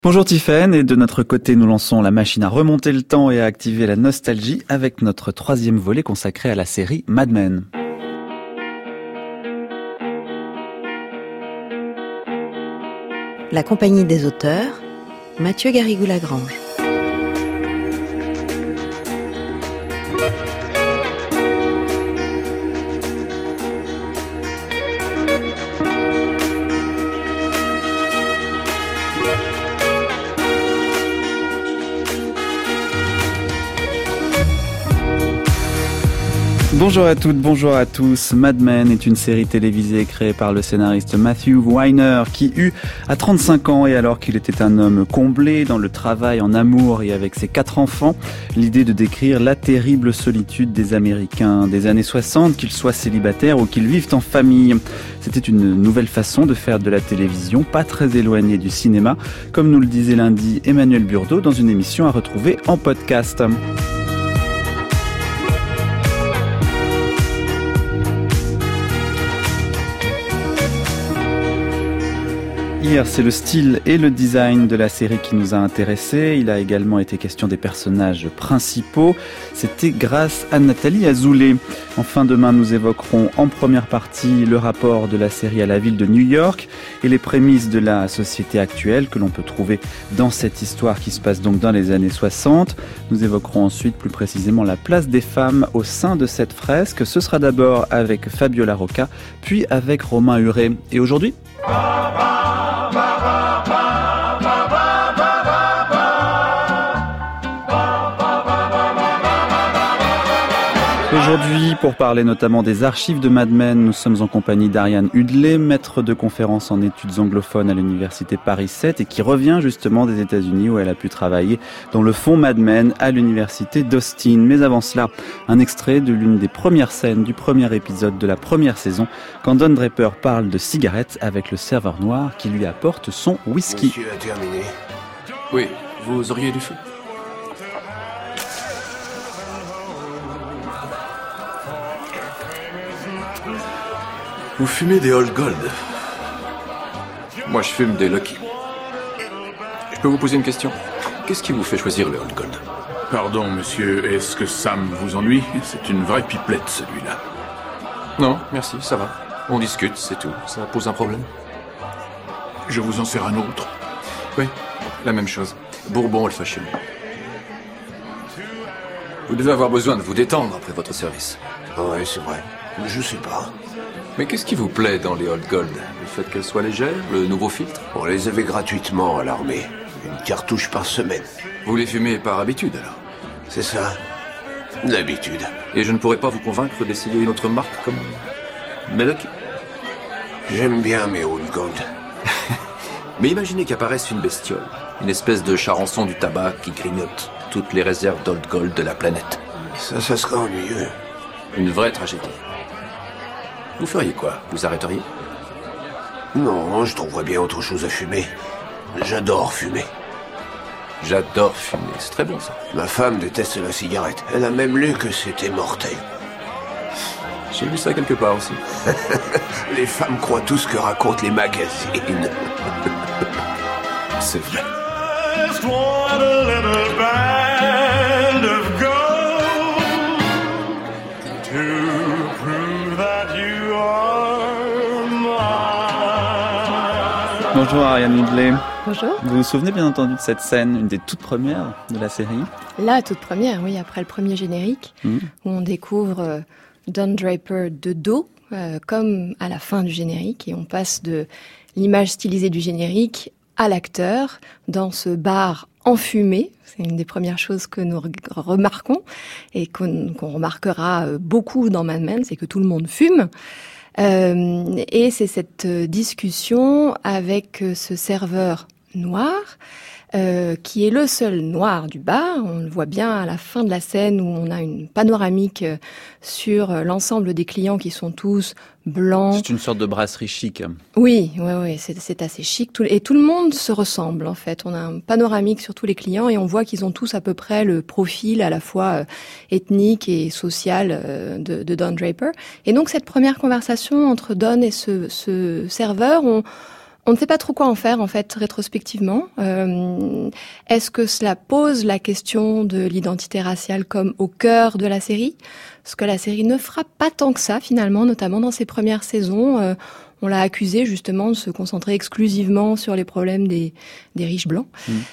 Bonjour Tiffaine, et de notre côté nous lançons la machine à remonter le temps et à activer la nostalgie avec notre troisième volet consacré à la série Mad Men. La compagnie des auteurs, Mathieu Garrigou-Lagrange. Bonjour à toutes, bonjour à tous. Mad Men est une série télévisée créée par le scénariste Matthew Weiner qui eut à 35 ans et alors qu'il était un homme comblé dans le travail, en amour et avec ses 4 enfants, l'idée de décrire la terrible solitude des Américains des années 60, qu'ils soient célibataires ou qu'ils vivent en famille. C'était une nouvelle façon de faire de la télévision, pas très éloignée du cinéma, comme nous le disait lundi Emmanuel Burdeau dans une émission à retrouver en podcast. Hier, c'est le style et le design de la série qui nous a intéressés. Il a également été question des personnages principaux. C'était grâce à Nathalie Azoulay. Enfin, demain, nous évoquerons en première partie le rapport de la série à la ville de New York et les prémices de la société actuelle que l'on peut trouver dans cette histoire qui se passe donc dans les années 60. Nous évoquerons ensuite plus précisément la place des femmes au sein de cette fresque. Ce sera d'abord avec Fabiola Rocca, puis avec Romain Huret. Et aujourd'hui ? Aujourd'hui, pour parler notamment des archives de Mad Men, nous sommes en compagnie d'Ariane Hudley, maître de conférences en études anglophones à l'université Paris 7 et qui revient justement des États-Unis où elle a pu travailler dans le fonds Mad Men à l'université d'Austin. Mais avant cela, un extrait de l'une des premières scènes du premier épisode de la première saison quand Don Draper parle de cigarettes avec le serveur noir qui lui apporte son whisky. Monsieur a terminé. Oui, vous auriez du feu. Vous fumez des Old Gold. Moi, je fume des Lucky. Je peux vous poser une question ? Qu'est-ce qui vous fait choisir le Old Gold ? Pardon, monsieur, est-ce que Sam vous ennuie ? C'est une vraie pipelette, celui-là. Non, merci, ça va. On discute, c'est tout. Ça pose un problème ? Je vous en sers un autre. Oui, la même chose. Bourbon old fashion. Vous devez avoir besoin de vous détendre après votre service. Ouais, c'est vrai. Je sais pas. Mais qu'est-ce qui vous plaît dans les Old Gold ? Le fait qu'elles soient légères, le nouveau filtre ? On les avait gratuitement à l'armée. Une cartouche par semaine. Vous les fumez par habitude, alors ? C'est ça. D'habitude. Et je ne pourrais pas vous convaincre d'essayer une autre marque comme Medoc ? J'aime bien mes Old Gold. Mais imaginez qu'apparaisse une bestiole, une espèce de charançon du tabac qui grignote toutes les réserves d'Old Gold de la planète. Ça serait ennuyeux. Une vraie tragédie. Vous feriez quoi ? Vous arrêteriez ? Non, je trouverais bien autre chose à fumer. J'adore fumer. J'adore fumer, c'est très bon ça. Ma femme déteste la cigarette. Elle a même lu que c'était mortel. J'ai lu ça quelque part aussi. Les femmes croient tout ce que racontent les magazines. C'est vrai. Just want a little band of gold to prove that you are mine. Bonjour Ariane Hudley. Bonjour. Vous vous souvenez bien entendu de cette scène, une des toutes premières de la série ? La toute première, oui, après le premier générique, où on découvre Don Draper de dos, comme à la fin du générique, et on passe de l'image stylisée du générique à l'acteur dans ce bar enfumé. C'est une des premières choses que nous remarquons et qu'on remarquera beaucoup dans Mad Men, c'est que tout le monde fume. Et c'est cette discussion avec ce serveur noir qui est le seul noir du bar. On le voit bien à la fin de la scène où on a une panoramique sur l'ensemble des clients qui sont tous blancs. C'est une sorte de brasserie chic. Oui, c'est assez chic. Et tout le monde se ressemble, en fait. On a un panoramique sur tous les clients et on voit qu'ils ont tous à peu près le profil à la fois ethnique et social de Don Draper. Et donc, cette première conversation entre Don et ce serveur, On ne sait pas trop quoi en faire, en fait, rétrospectivement. Est-ce que cela pose la question de l'identité raciale comme au cœur de la série ? Ce que la série ne fera pas tant que ça, finalement, notamment dans ses premières saisons. On l'a accusée, justement, de se concentrer exclusivement sur les problèmes des riches blancs.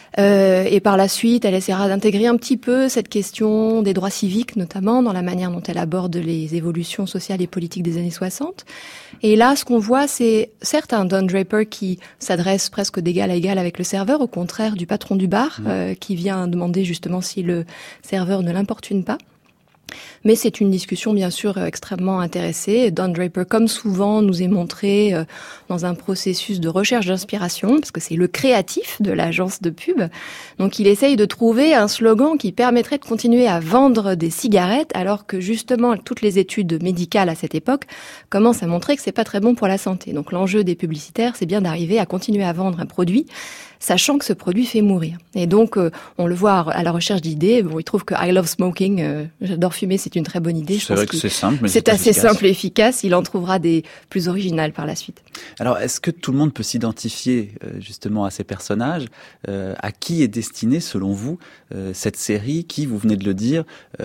Et par la suite, elle essaiera d'intégrer un petit peu cette question des droits civiques, notamment dans la manière dont elle aborde les évolutions sociales et politiques des années 60. Et là, ce qu'on voit, c'est certes un Don Draper qui s'adresse presque d'égal à égal avec le serveur, au contraire du patron du bar, qui vient demander justement si le serveur ne l'importune pas. Mais c'est une discussion bien sûr extrêmement intéressée. Don Draper, comme souvent, nous est montré dans un processus de recherche d'inspiration, parce que c'est le créatif de l'agence de pub. Donc il essaye de trouver un slogan qui permettrait de continuer à vendre des cigarettes, alors que justement toutes les études médicales à cette époque commencent à montrer que c'est pas très bon pour la santé. Donc l'enjeu des publicitaires, c'est bien d'arriver à continuer à vendre un produit, sachant que ce produit fait mourir. Et donc, on le voit à la recherche d'idées. Bon, il trouve que I love smoking, j'adore fumer, c'est une très bonne idée. C'est vrai que c'est simple, mais c'est assez simple et efficace. Il en trouvera des plus originales par la suite. Alors, est-ce que tout le monde peut s'identifier justement à ces personnages ? À qui est destinée, selon vous, cette série qui, vous venez de le dire,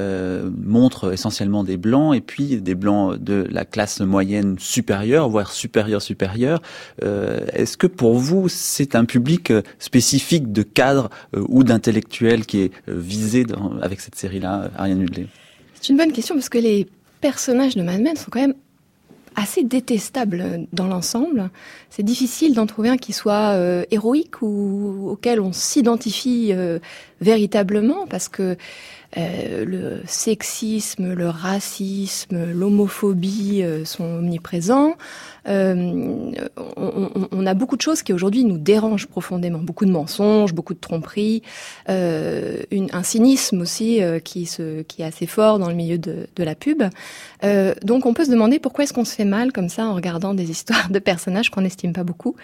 montre essentiellement des blancs et puis des blancs de la classe moyenne supérieure, voire supérieure. Est-ce que pour vous, c'est un public spécifique de cadres ou d'intellectuels qui est visé avec cette série-là, Ariane Hudley ? C'est une bonne question parce que les personnages de Mad Men sont quand même assez détestables dans l'ensemble. C'est difficile d'en trouver un qui soit héroïque ou auquel on s'identifie véritablement parce que le sexisme, le racisme, l'homophobie sont omniprésents. On a beaucoup de choses qui aujourd'hui nous dérangent profondément. Beaucoup de mensonges, beaucoup de tromperies, un cynisme aussi qui est assez fort dans le milieu de la pub. Donc on peut se demander pourquoi est-ce qu'on se fait mal comme ça en regardant des histoires de personnages qu'on n'estime pas beaucoup.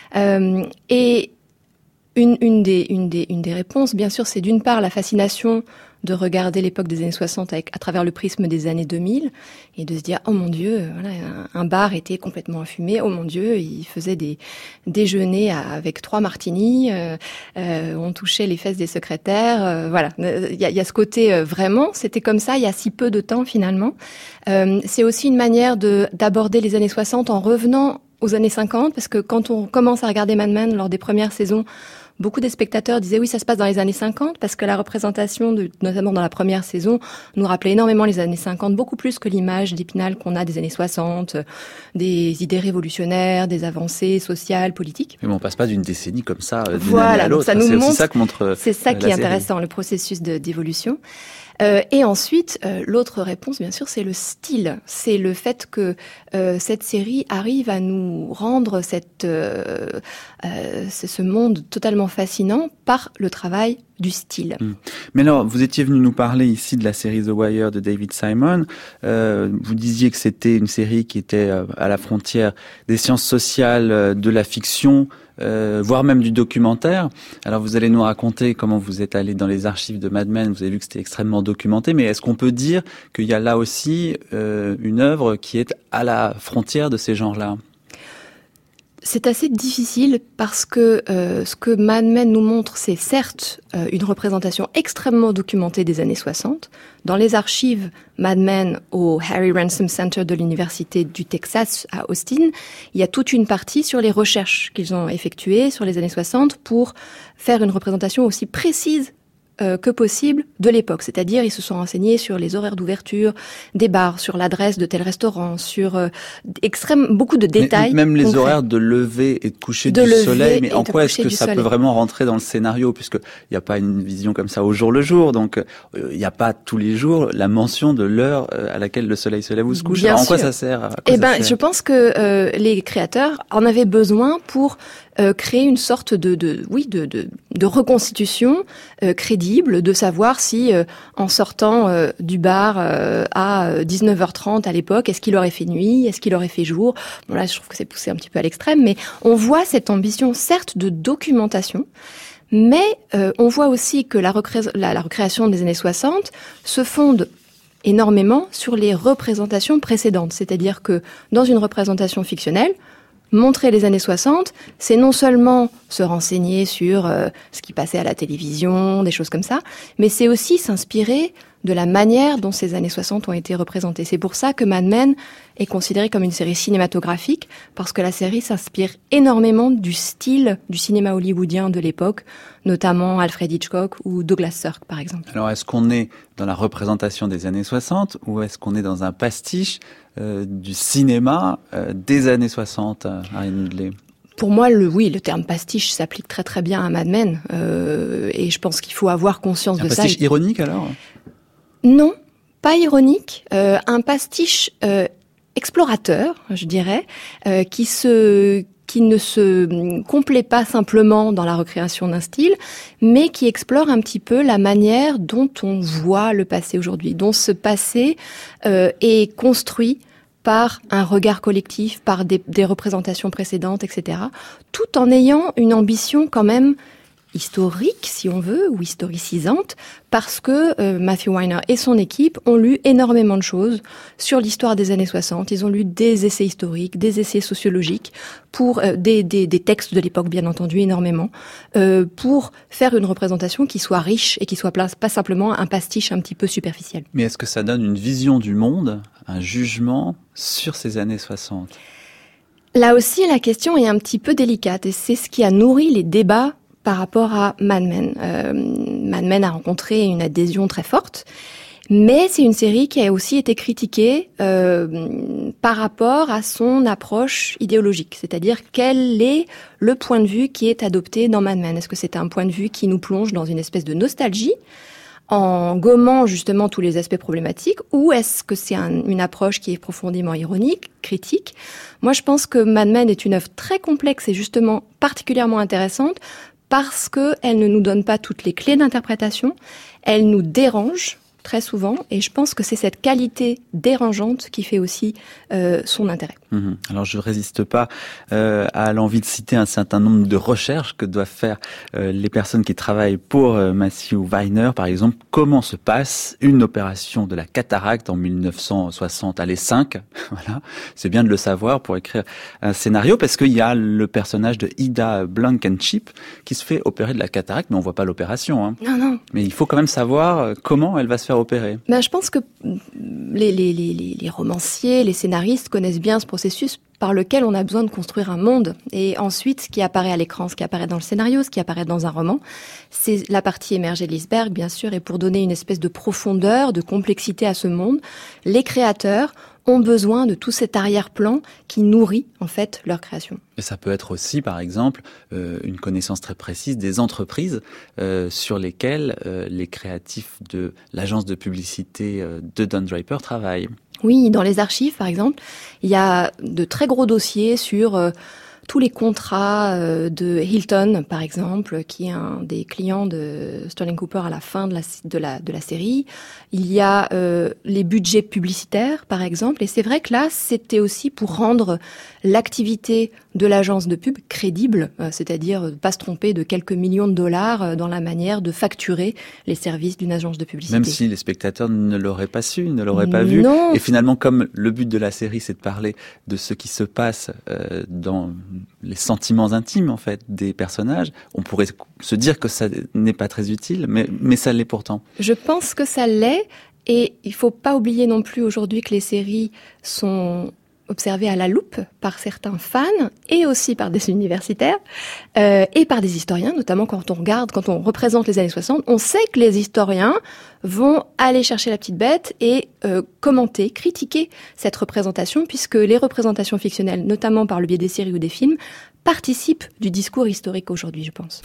Et une des réponses, bien sûr, c'est d'une part la fascination de regarder l'époque des années 60 à travers le prisme des années 2000 et de se dire oh mon Dieu, voilà, un bar était complètement enfumé, oh mon Dieu, il faisait des déjeuners avec 3 martinis, on touchait les fesses des secrétaires, voilà, il y a ce côté vraiment, c'était comme ça il y a si peu de temps finalement. C'est aussi une manière d'aborder les années 60 en revenant aux années 50 parce que quand on commence à regarder Mad Men lors des premières saisons, beaucoup des spectateurs disaient oui, ça se passe dans les années 50 parce que la représentation, notamment dans la première saison, nous rappelait énormément les années 50, beaucoup plus que l'image d'Épinal qu'on a des années 60, des idées révolutionnaires, des avancées sociales, politiques. Mais on passe pas d'une décennie comme ça d'une voilà, année à l'autre. Ça nous montre, ça que montre c'est ça qui est intéressant, le processus d'évolution. Et ensuite, l'autre réponse, bien sûr, c'est le style. C'est le fait que cette série arrive à nous rendre ce monde totalement fascinant par le travail du style. Mais alors, vous étiez venu nous parler ici de la série The Wire de David Simon. Vous disiez que c'était une série qui était à la frontière des sciences sociales, de la fiction, voire même du documentaire. Alors vous allez nous raconter comment vous êtes allé dans les archives de Mad Men, vous avez vu que c'était extrêmement documenté, mais est-ce qu'on peut dire qu'il y a là aussi une œuvre qui est à la frontière de ces genres-là ? C'est assez difficile parce que ce que Mad Men nous montre, c'est certes une représentation extrêmement documentée des années 60. Dans les archives Mad Men au Harry Ransom Center de l'Université du Texas à Austin, il y a toute une partie sur les recherches qu'ils ont effectuées sur les années 60 pour faire une représentation aussi précise que possible de l'époque. C'est-à-dire, ils se sont renseignés sur les horaires d'ouverture des bars, sur l'adresse de tel restaurant, sur beaucoup de détails. Même les horaires de lever et de coucher du soleil, mais en quoi est-ce que ça peut vraiment rentrer dans le scénario, puisqu'il n'y a pas une vision comme ça au jour le jour, donc il n'y a pas tous les jours la mention de l'heure à laquelle le soleil se lève ou se couche. Alors, en quoi ça sert ? Je pense que les créateurs en avaient besoin pour créer une sorte de reconstitution crédible, de savoir si en sortant du bar à 19h30 à l'époque, est-ce qu'il aurait fait nuit, est-ce qu'il aurait fait jour. Bon là, je trouve que c'est poussé un petit peu à l'extrême, mais on voit cette ambition certes de documentation, mais on voit aussi que la recréation des années 60 se fonde énormément sur les représentations précédentes. C'est-à-dire que dans une représentation fictionnelle, montrer les années 60, c'est non seulement se renseigner sur ce qui passait à la télévision, des choses comme ça, mais c'est aussi s'inspirer de la manière dont ces années 60 ont été représentées. C'est pour ça que Mad Men est considérée comme une série cinématographique, parce que la série s'inspire énormément du style du cinéma hollywoodien de l'époque, notamment Alfred Hitchcock ou Douglas Sirk, par exemple. Alors, est-ce qu'on est dans la représentation des années 60 ou est-ce qu'on est dans un pastiche du cinéma des années 60, Ariane Hudley ? Pour moi, le terme pastiche s'applique très très bien à Mad Men, et je pense qu'il faut avoir conscience de ça. Un pastiche ironique alors ? Non, pas ironique, un pastiche explorateur, je dirais, qui ne se complaît pas simplement dans la recréation d'un style, mais qui explore un petit peu la manière dont on voit le passé aujourd'hui, dont ce passé est construit par un regard collectif, par des représentations précédentes, etc., tout en ayant une ambition quand même historique, si on veut, ou historicisante, parce que Matthew Weiner et son équipe ont lu énormément de choses sur l'histoire des années 60. Ils ont lu des essais historiques, des essais sociologiques, pour des textes de l'époque, bien entendu, énormément, pour faire une représentation qui soit riche et qui soit pas simplement un pastiche un petit peu superficiel. Mais est-ce que ça donne une vision du monde, un jugement sur ces années 60 ? Là aussi, la question est un petit peu délicate, et c'est ce qui a nourri les débats par rapport à Mad Men. Mad Men a rencontré une adhésion très forte, mais c'est une série qui a aussi été critiquée par rapport à son approche idéologique, c'est-à-dire quel est le point de vue qui est adopté dans Mad Men. Est-ce que c'est un point de vue qui nous plonge dans une espèce de nostalgie, en gommant justement tous les aspects problématiques, ou est-ce que c'est une approche qui est profondément ironique, critique ? Moi, je pense que Mad Men est une œuvre très complexe et justement particulièrement intéressante, parce qu'elle ne nous donne pas toutes les clés d'interprétation, elle nous dérange très souvent, et je pense que c'est cette qualité dérangeante qui fait aussi son intérêt. Alors je ne résiste pas à l'envie de citer un certain nombre de recherches que doivent faire les personnes qui travaillent pour Matthew Weiner, par exemple. Comment se passe une opération de la cataracte en 1960 à l'E5 ? Voilà, c'est bien de le savoir pour écrire un scénario, parce qu'il y a le personnage de Ida Blankenship qui se fait opérer de la cataracte, mais on voit pas l'opération. Hein. Non. Mais il faut quand même savoir comment elle va se faire opérer. Je pense que les romanciers, les scénaristes connaissent bien ce processus par lequel on a besoin de construire un monde. Et ensuite, ce qui apparaît à l'écran, ce qui apparaît dans le scénario, ce qui apparaît dans un roman, c'est la partie émergée de l'iceberg, bien sûr, et pour donner une espèce de profondeur, de complexité à ce monde, les créateurs ont besoin de tout cet arrière-plan qui nourrit, en fait, leur création. Et ça peut être aussi, par exemple, une connaissance très précise des entreprises sur lesquelles les créatifs de l'agence de publicité de Don Draper travaillent. Oui, dans les archives, par exemple, il y a de très gros dossiers sur tous les contrats de Hilton, par exemple, qui est un des clients de Sterling Cooper à la fin de la série. Il y a les budgets publicitaires, par exemple. Et c'est vrai que là, c'était aussi pour rendre l'activité de l'agence de pub crédible, c'est-à-dire ne pas se tromper de quelques millions de dollars dans la manière de facturer les services d'une agence de publicité. Même si les spectateurs ne l'auraient pas su, ne l'auraient pas vu. Non. Et finalement, comme le but de la série, c'est de parler de ce qui se passe dans les sentiments intimes, en fait, des personnages, on pourrait se dire que ça n'est pas très utile, mais ça l'est pourtant. Je pense que ça l'est, et il faut pas oublier non plus aujourd'hui que les séries sont observées à la loupe par certains fans et aussi par des universitaires et par des historiens, notamment quand on représente les années 60, on sait que les historiens vont aller chercher la petite bête et commenter, critiquer cette représentation, puisque les représentations fictionnelles, notamment par le biais des séries ou des films, participent du discours historique aujourd'hui, je pense.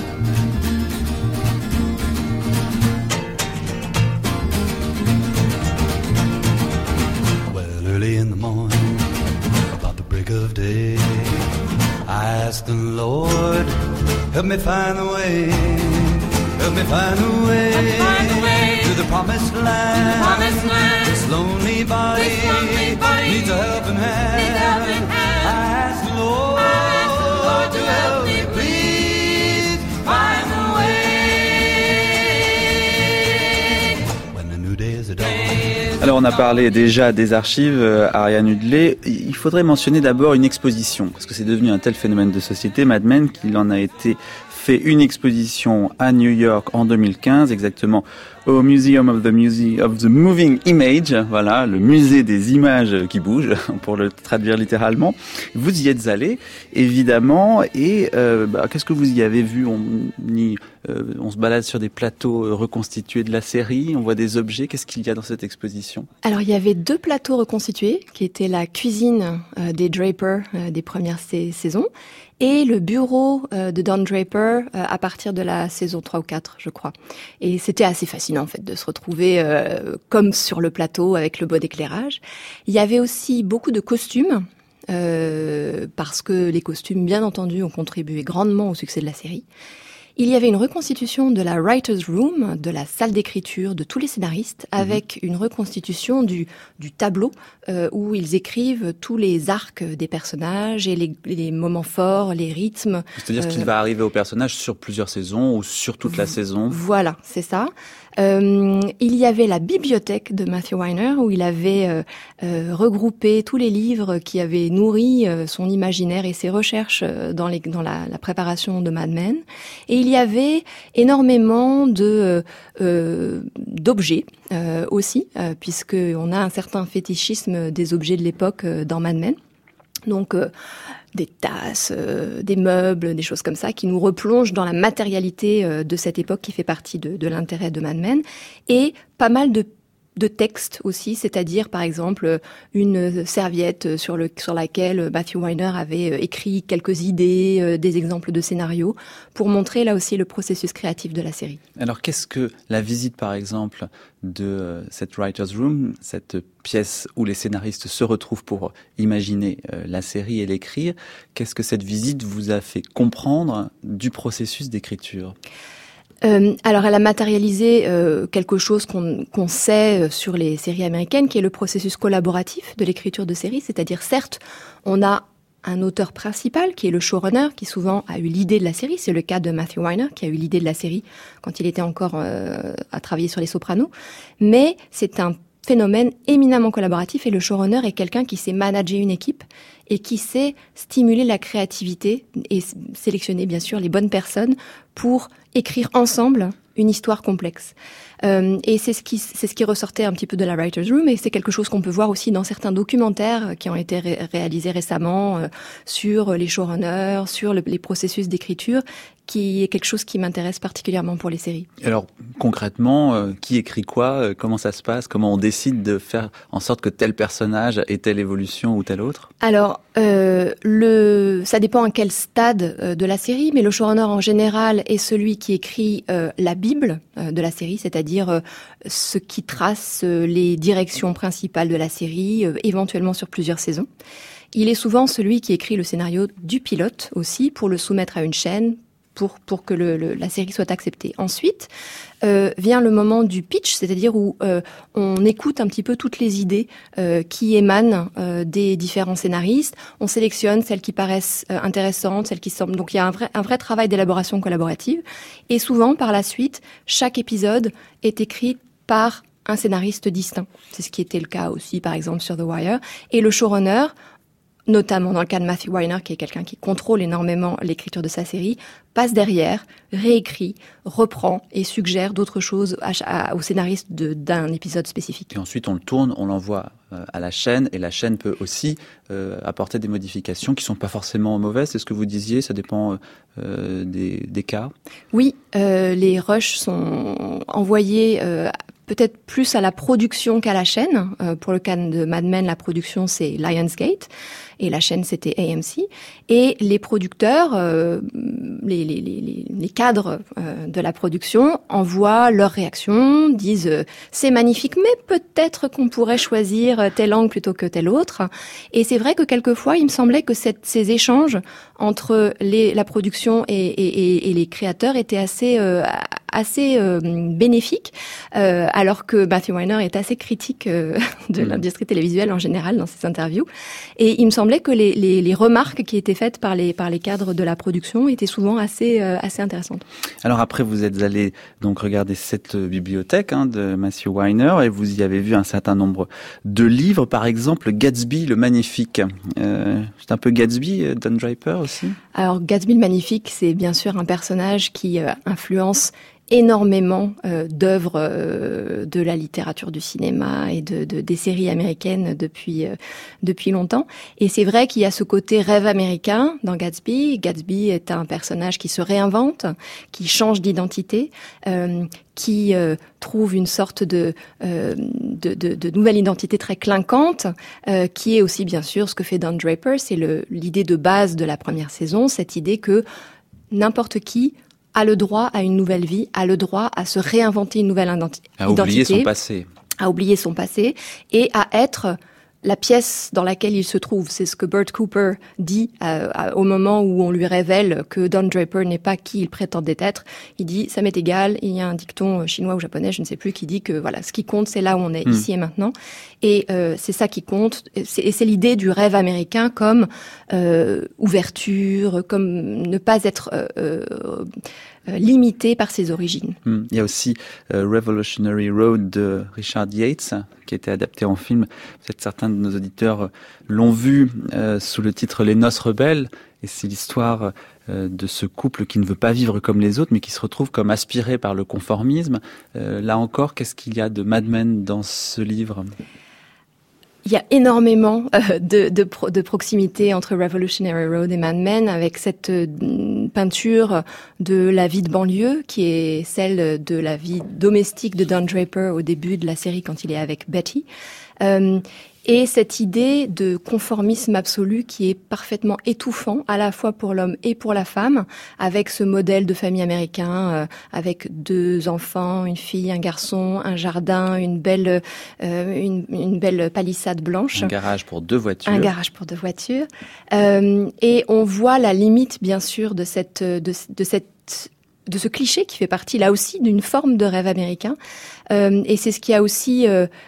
Early in the morning, about the break of day, I asked the Lord, help me find the way, help me find the way, to the promised land. This lonely body needs a helping hand. I asked the Lord to help me, please find the way. When the new day is a dawn. Alors on a parlé déjà des archives, Ariane Hudley. Il faudrait mentionner d'abord une exposition, parce que c'est devenu un tel phénomène de société, Mad Men, qu'il en a été fait une exposition à New York en 2015, exactement au Museum of the Moving Image, voilà, le musée des images qui bougent, pour le traduire littéralement. Vous y êtes allé, évidemment, et qu'est-ce que vous y avez vu? On se balade sur des plateaux reconstitués de la série, on voit des objets. Qu'est-ce qu'il y a dans cette exposition? Alors, il y avait 2 plateaux reconstitués, qui étaient la cuisine des Draper des premières saisons, et le bureau de Don Draper à partir de la saison 3 ou 4, je crois. Et c'était assez fascinant, en fait, de se retrouver comme sur le plateau avec le bon éclairage. Il y avait aussi beaucoup de costumes, parce que les costumes, bien entendu, ont contribué grandement au succès de la série. Il y avait une reconstitution de la writer's room, de la salle d'écriture de tous les scénaristes, avec une reconstitution du tableau où ils écrivent tous les arcs des personnages et les moments forts, les rythmes. C'est-à-dire ce qui va arriver au personnage sur plusieurs saisons ou sur toute la saison. Voilà, c'est ça. Il y avait la bibliothèque de Matthew Weiner où il avait regroupé tous les livres qui avaient nourri son imaginaire et ses recherches dans la préparation de Mad Men. Et il y avait énormément d'objets aussi, puisque on a un certain fétichisme des objets de l'époque dans Mad Men. Donc des tasses, des meubles, des choses comme ça, qui nous replongent dans la matérialité de cette époque qui fait partie de l'intérêt de Mad Men. Et pas mal de textes aussi, c'est-à-dire par exemple une serviette sur laquelle Matthew Weiner avait écrit quelques idées, des exemples de scénarios, pour montrer là aussi le processus créatif de la série. Alors qu'est-ce que la visite par exemple de cette writer's room, cette pièce où les scénaristes se retrouvent pour imaginer la série et l'écrire, qu'est-ce que cette visite vous a fait comprendre du processus d'écriture ? Alors, elle a matérialisé quelque chose qu'on sait sur les séries américaines, qui est le processus collaboratif de l'écriture de séries. C'est-à-dire, certes, on a un auteur principal, qui est le showrunner, qui souvent a eu l'idée de la série. C'est le cas de Matthew Weiner, qui a eu l'idée de la série quand il était encore à travailler sur Les Sopranos. Mais c'est un phénomène éminemment collaboratif et le showrunner est quelqu'un qui sait manager une équipe et qui sait stimuler la créativité et sélectionner bien sûr les bonnes personnes pour écrire ensemble une histoire complexe. Et c'est ce qui ressortait un petit peu de la writer's room, et c'est quelque chose qu'on peut voir aussi dans certains documentaires qui ont été réalisés récemment sur les showrunners, sur les processus d'écriture, qui est quelque chose qui m'intéresse particulièrement pour les séries. Alors concrètement, qui écrit quoi? Comment ça se passe? Comment on décide de faire en sorte que tel personnage ait telle évolution ou tel autre? Alors ça dépend à quel stade de la série, mais le showrunner en général est celui qui écrit la Bible de la série, c'est-à-dire ce qui trace les directions principales de la série, éventuellement sur plusieurs saisons. Il est souvent celui qui écrit le scénario du pilote aussi, pour le soumettre à une chaîne, pour que la série soit acceptée. Ensuite, vient le moment du pitch, c'est-à-dire où on écoute un petit peu toutes les idées qui émanent des différents scénaristes. On sélectionne celles qui paraissent intéressantes, celles qui semblent... Donc il y a un vrai travail d'élaboration collaborative. Et souvent, par la suite, chaque épisode est écrit par un scénariste distinct. C'est ce qui était le cas aussi, par exemple, sur The Wire. Et le showrunner, notamment dans le cas de Matthew Weiner, qui est quelqu'un qui contrôle énormément l'écriture de sa série, passe derrière, réécrit, reprend et suggère d'autres choses au scénariste d'un épisode spécifique. Et ensuite, on le tourne, on l'envoie à la chaîne, et la chaîne peut aussi apporter des modifications qui ne sont pas forcément mauvaises. C'est ce que vous disiez, ça dépend des cas. Oui, les rushs sont envoyés peut-être plus à la production qu'à la chaîne. Pour le cas de Mad Men, la production, c'est Lionsgate, et la chaîne, c'était AMC. Et les producteurs, les cadres de la production envoient leurs réactions, disent c'est magnifique, mais peut-être qu'on pourrait choisir tel angle plutôt que tel autre. Et c'est vrai que quelquefois, il me semblait que ces échanges entre la production et les créateurs étaient assez assez bénéfique, alors que Matthew Weiner est assez critique de l'industrie télévisuelle en général dans ses interviews. Et il me semblait que les remarques qui étaient faites par les cadres de la production étaient souvent assez intéressantes. Alors après, vous êtes allé donc regarder cette bibliothèque de Matthew Weiner et vous y avez vu un certain nombre de livres, par exemple Gatsby le Magnifique. C'est un peu Gatsby, Don Draper aussi ? Alors Gatsby le Magnifique, c'est bien sûr un personnage qui influence énormément d'œuvres de la littérature du cinéma et des séries américaines depuis longtemps. Et c'est vrai qu'il y a ce côté rêve américain dans Gatsby. Gatsby est un personnage qui se réinvente, qui change d'identité, qui trouve une sorte de nouvelle identité très clinquante, qui est aussi bien sûr ce que fait Don Draper. C'est l'idée de base de la première saison, cette idée que n'importe qui a le droit à une nouvelle vie, a le droit à se réinventer une nouvelle identité. À oublier son passé. À oublier son passé et à être la pièce dans laquelle il se trouve. C'est ce que Bert Cooper dit au moment où on lui révèle que Don Draper n'est pas qui il prétendait être. Il dit « ça m'est égal ». Il y a un dicton chinois ou japonais, je ne sais plus, qui dit que voilà, ce qui compte, c'est là où on est, ici et maintenant. Et c'est ça qui compte. Et c'est l'idée du rêve américain comme ouverture, comme ne pas être limité par ses origines. Il y a aussi Revolutionary Road de Richard Yates, qui a été adapté en film. Peut-être certains de nos auditeurs l'ont vu sous le titre Les Noces rebelles. Et c'est l'histoire de ce couple qui ne veut pas vivre comme les autres, mais qui se retrouve comme aspiré par le conformisme. Là encore, qu'est-ce qu'il y a de Mad Men dans ce livre ? Il y a énormément de proximité entre Revolutionary Road et Mad Men, avec cette peinture de la vie de banlieue qui est celle de la vie domestique de Don Draper au début de la série quand il est avec Betty. Et cette idée de conformisme absolu qui est parfaitement étouffant, à la fois pour l'homme et pour la femme, avec ce modèle de famille américain, avec 2 enfants, une fille, un garçon, un jardin, une belle palissade blanche. Un garage pour 2 voitures. Un garage pour 2 voitures. Et on voit la limite, bien sûr, de ce cliché qui fait partie là aussi d'une forme de rêve américain. Et c'est ce qui a aussi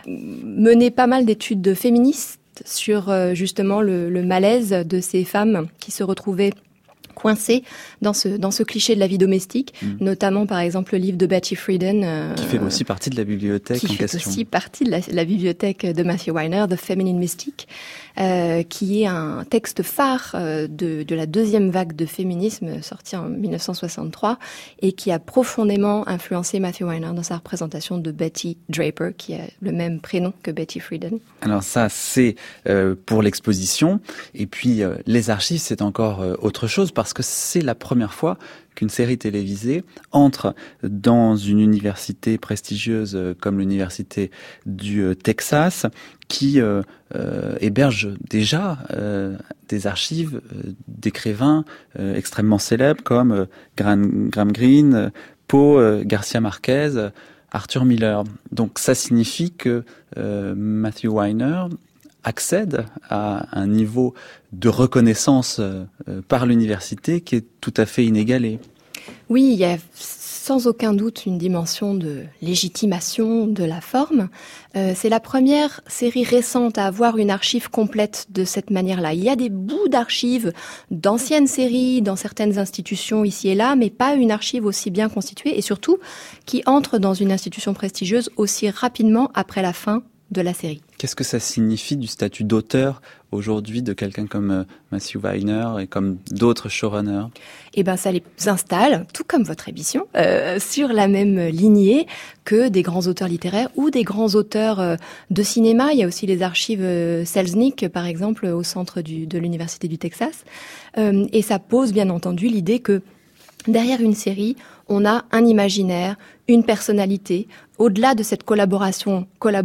mené pas mal d'études féministes sur justement le malaise de ces femmes qui se retrouvaient coincées dans ce cliché de la vie domestique, notamment par exemple le livre de Betty Friedan. Qui fait aussi partie de la bibliothèque en question. Qui fait aussi partie de la bibliothèque de Matthew Weiner, The Feminine Mystique, qui est un texte phare de la deuxième vague de féminisme sorti en 1963 et qui a profondément influencé Matthew Weiner dans sa représentation de Betty Draper, qui a le même prénom que Betty Friedan. Alors ça, c'est pour l'exposition. Et puis les archives, c'est encore autre chose parce que c'est la première fois qu'une série télévisée entre dans une université prestigieuse comme l'université du Texas, qui héberge déjà des archives d'écrivains extrêmement célèbres comme Graham Greene, Poe, Garcia Marquez, Arthur Miller. Donc ça signifie que Matthew Weiner accède à un niveau de reconnaissance par l'université qui est tout à fait inégalé. Oui, il y a sans aucun doute une dimension de légitimation de la forme. C'est la première série récente à avoir une archive complète de cette manière-là. Il y a des bouts d'archives d'anciennes séries dans certaines institutions ici et là, mais pas une archive aussi bien constituée et surtout qui entre dans une institution prestigieuse aussi rapidement après la fin de la série. Qu'est-ce que ça signifie du statut d'auteur aujourd'hui de quelqu'un comme Matthew Weiner et comme d'autres showrunners ? Eh ben, ça les installe, tout comme votre émission, sur la même lignée que des grands auteurs littéraires ou des grands auteurs de cinéma. Il y a aussi les archives Selznick, par exemple, au centre de l'Université du Texas. Et ça pose bien entendu l'idée que derrière une série, on a un imaginaire, une personnalité. Au-delà de cette collaboration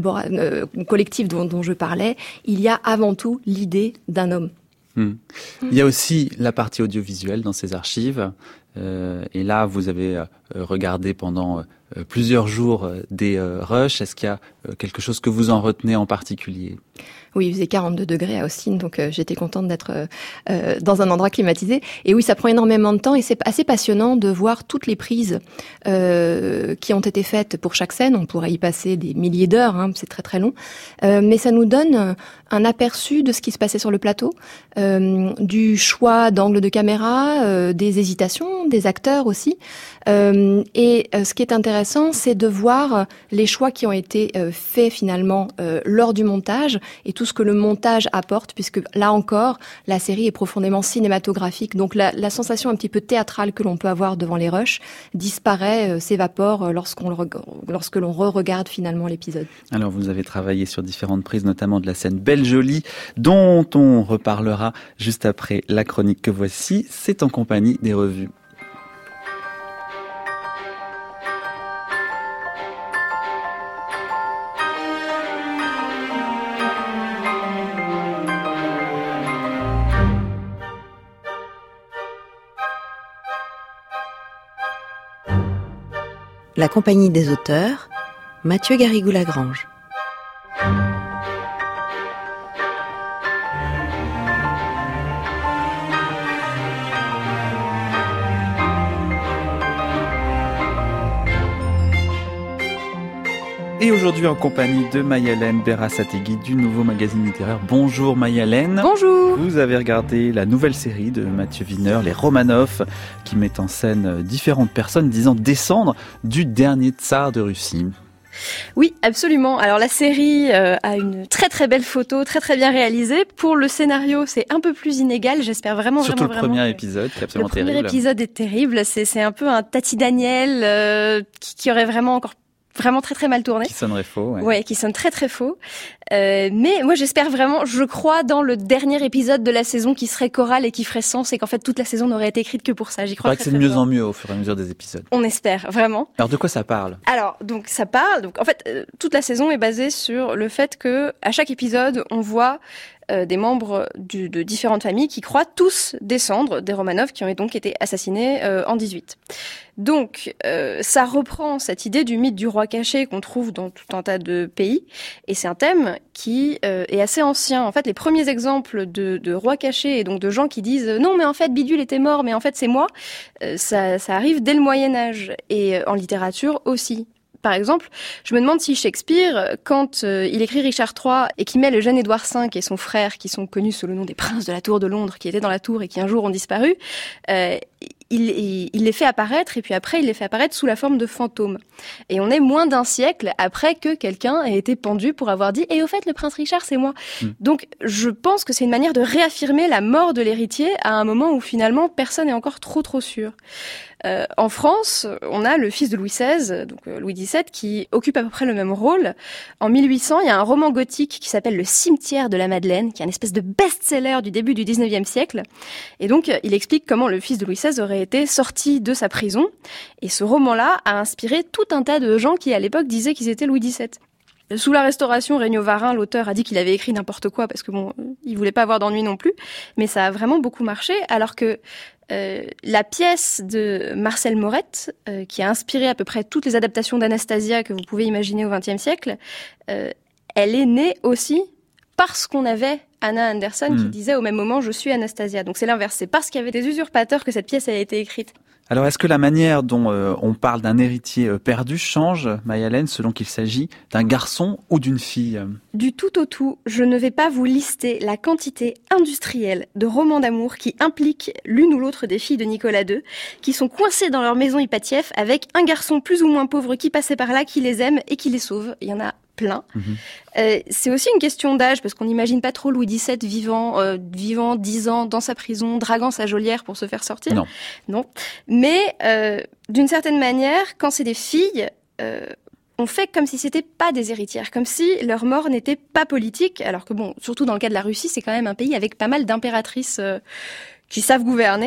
collective dont je parlais, il y a avant tout l'idée d'un homme. Il y a aussi la partie audiovisuelle dans ces archives. Et là, vous avez regardé pendant plusieurs jours des rushs. Est-ce qu'il y a quelque chose que vous en retenez en particulier ? Oui, il faisait 42 degrés à Austin, donc j'étais contente d'être dans un endroit climatisé. Et oui, ça prend énormément de temps et c'est assez passionnant de voir toutes les prises qui ont été faites pour chaque scène. On pourrait y passer des milliers d'heures, c'est très très long. Mais ça nous donne un aperçu de ce qui se passait sur le plateau, du choix d'angle de caméra, des hésitations, des acteurs aussi. Et ce qui est intéressant, c'est de voir les choix qui ont été faits finalement lors du montage et tout ce que le montage apporte, puisque là encore, la série est profondément cinématographique. Donc la sensation un petit peu théâtrale que l'on peut avoir devant les rushs disparaît, s'évapore lorsque l'on re-regarde finalement l'épisode. Alors vous avez travaillé sur différentes prises, notamment de la scène Belle Jolie, dont on reparlera juste après la chronique que voici. C'est en compagnie des revues. La compagnie des auteurs, Mathieu Garrigou-Lagrange. Et aujourd'hui en compagnie de Maï-Hélène Berasategui du Nouveau Magazine Littéraire. Bonjour Maï-Hélène. Bonjour. Vous avez regardé la nouvelle série de Mathieu Wiener, Les Romanov, qui met en scène différentes personnes disant descendre du dernier tsar de Russie. Oui, absolument. Alors la série a une très très belle photo, très très bien réalisée. Pour le scénario, c'est un peu plus inégal. J'espère vraiment Surtout vraiment. Le premier épisode, qui est absolument terrible. Le premier épisode est terrible. C'est un peu un Tati Daniel qui aurait vraiment très très mal tourné. Qui sonnerait faux. Ouais, qui sonne très très faux. Mais moi j'espère vraiment, je crois dans le dernier épisode de la saison qui serait choral et qui ferait sens et qu'en fait toute la saison n'aurait été écrite que pour ça. J'y crois très, que c'est de mieux en mieux au fur et à mesure des épisodes. On espère, vraiment. Alors de quoi ça parle ? Alors donc ça parle, donc en fait toute la saison est basée sur le fait que à chaque épisode on voit des membres de différentes familles qui croient tous descendre des Romanov qui ont donc été assassinés en 18. Donc ça reprend cette idée du mythe du roi caché qu'on trouve dans tout un tas de pays et c'est un thème qui est assez ancien. En fait, les premiers exemples de rois cachés et donc de gens qui disent non mais en fait Bidule était mort mais en fait c'est moi, ça arrive dès le Moyen-Âge et en littérature aussi. Par exemple, je me demande si Shakespeare, quand il écrit Richard III et qu'il met le jeune Édouard V et son frère, qui sont connus sous le nom des princes de la Tour de Londres, qui étaient dans la tour et qui un jour ont disparu, il les fait apparaître et puis après il les fait apparaître sous la forme de fantômes. Et on est moins d'un siècle après que quelqu'un ait été pendu pour avoir dit « Et au fait, le prince Richard, c'est moi ». Donc je pense que c'est une manière de réaffirmer la mort de l'héritier à un moment où finalement personne n'est encore trop sûr. En France, on a le fils de Louis XVI, donc Louis XVII, qui occupe à peu près le même rôle. En 1800, il y a un roman gothique qui s'appelle Le cimetière de la Madeleine, qui est une espèce de best-seller du début du 19e siècle. Et donc, il explique comment le fils de Louis XVI aurait été sorti de sa prison. Et ce roman-là a inspiré tout un tas de gens qui, à l'époque, disaient qu'ils étaient Louis XVII. Sous la Restauration, Regnault Varin, l'auteur, a dit qu'il avait écrit n'importe quoi parce que il voulait pas avoir d'ennui non plus. Mais ça a vraiment beaucoup marché, alors que la pièce de Marcel Morette, qui a inspiré à peu près toutes les adaptations d'Anastasia que vous pouvez imaginer au XXe siècle, elle est née aussi parce qu'on avait Anna Anderson qui disait au même moment « Je suis Anastasia ». Donc c'est l'inverse, c'est parce qu'il y avait des usurpateurs que cette pièce a été écrite. Alors, est-ce que la manière dont on parle d'un héritier perdu change, Maï-Hélène, selon qu'il s'agit d'un garçon ou d'une fille ? Du tout au tout, je ne vais pas vous lister la quantité industrielle de romans d'amour qui impliquent l'une ou l'autre des filles de Nicolas II, qui sont coincées dans leur maison Ipatieff avec un garçon plus ou moins pauvre qui passait par là, qui les aime et qui les sauve. Il y en a plein. C'est aussi une question d'âge, parce qu'on n'imagine pas trop Louis XVII vivant 10 ans dans sa prison, draguant sa geôlière pour se faire sortir. Non. Mais d'une certaine manière, quand c'est des filles, on fait comme si c'était pas des héritières, comme si leur mort n'était pas politique, alors que surtout dans le cas de la Russie, c'est quand même un pays avec pas mal d'impératrices qui savent gouverner.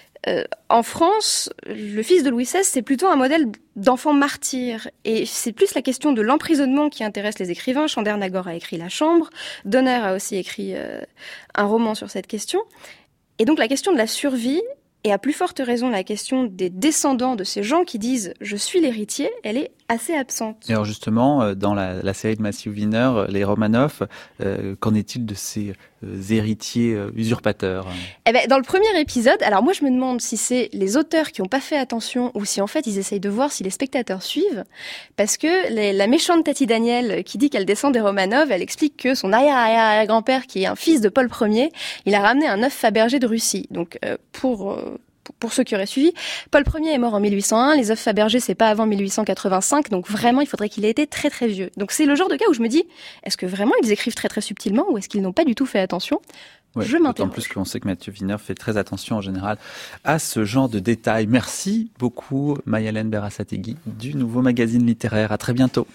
En France, le fils de Louis XVI, c'est plutôt un modèle d'enfant martyr. Et c'est plus la question de l'emprisonnement qui intéresse les écrivains. Chandernagor a écrit La Chambre. Donner a aussi écrit un roman sur cette question. Et donc la question de la survie Et à plus forte raison, la question des descendants de ces gens qui disent « je suis l'héritier », elle est assez absente. Et alors justement, dans la série de Matthew Weiner, les Romanoff, qu'en est-il de ces héritiers usurpateurs ? Dans le premier épisode, alors moi je me demande si c'est les auteurs qui n'ont pas fait attention ou si en fait ils essayent de voir si les spectateurs suivent, parce que la méchante Tati Daniel qui dit qu'elle descend des Romanov, elle explique que son arrière-arrière-grand-père, qui est un fils de Paul Ier, il a ramené un œuf Fabergé de Russie. Donc pour ceux qui auraient suivi, Paul Ier est mort en 1801, les œufs Fabergé c'est pas avant 1885, donc vraiment il faudrait qu'il ait été très très vieux. Donc c'est le genre de cas où je me dis, est-ce que vraiment ils écrivent très très subtilement ou est-ce qu'ils n'ont pas du tout fait attention ? Ouais, je m'interroge. D'autant plus qu'on sait que Matthew Weiner fait très attention en général à ce genre de détails. Merci beaucoup Mayalène Berasategui du Nouveau Magazine Littéraire. À très bientôt.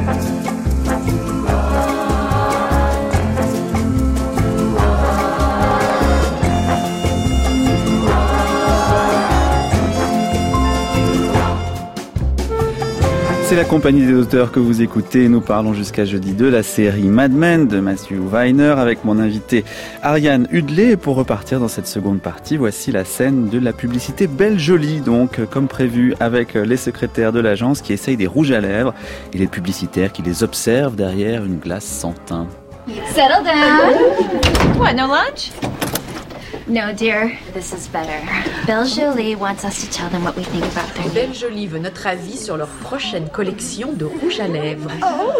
C'est la compagnie des auteurs que vous écoutez. Nous parlons jusqu'à jeudi de la série Mad Men de Matthew Weiner avec mon invité Ariane Hudley. Et pour repartir dans cette seconde partie, voici la scène de la publicité Belle Jolie, donc comme prévu avec les secrétaires de l'agence qui essayent des rouges à lèvres et les publicitaires qui les observent derrière une glace sans teint. Settle down. What, no lunch? No, dear. This is better. Belle Jolie wants us to tell them what we think about their new... Belle Jolie veut notre avis sur leur prochaine collection de rouge à lèvres.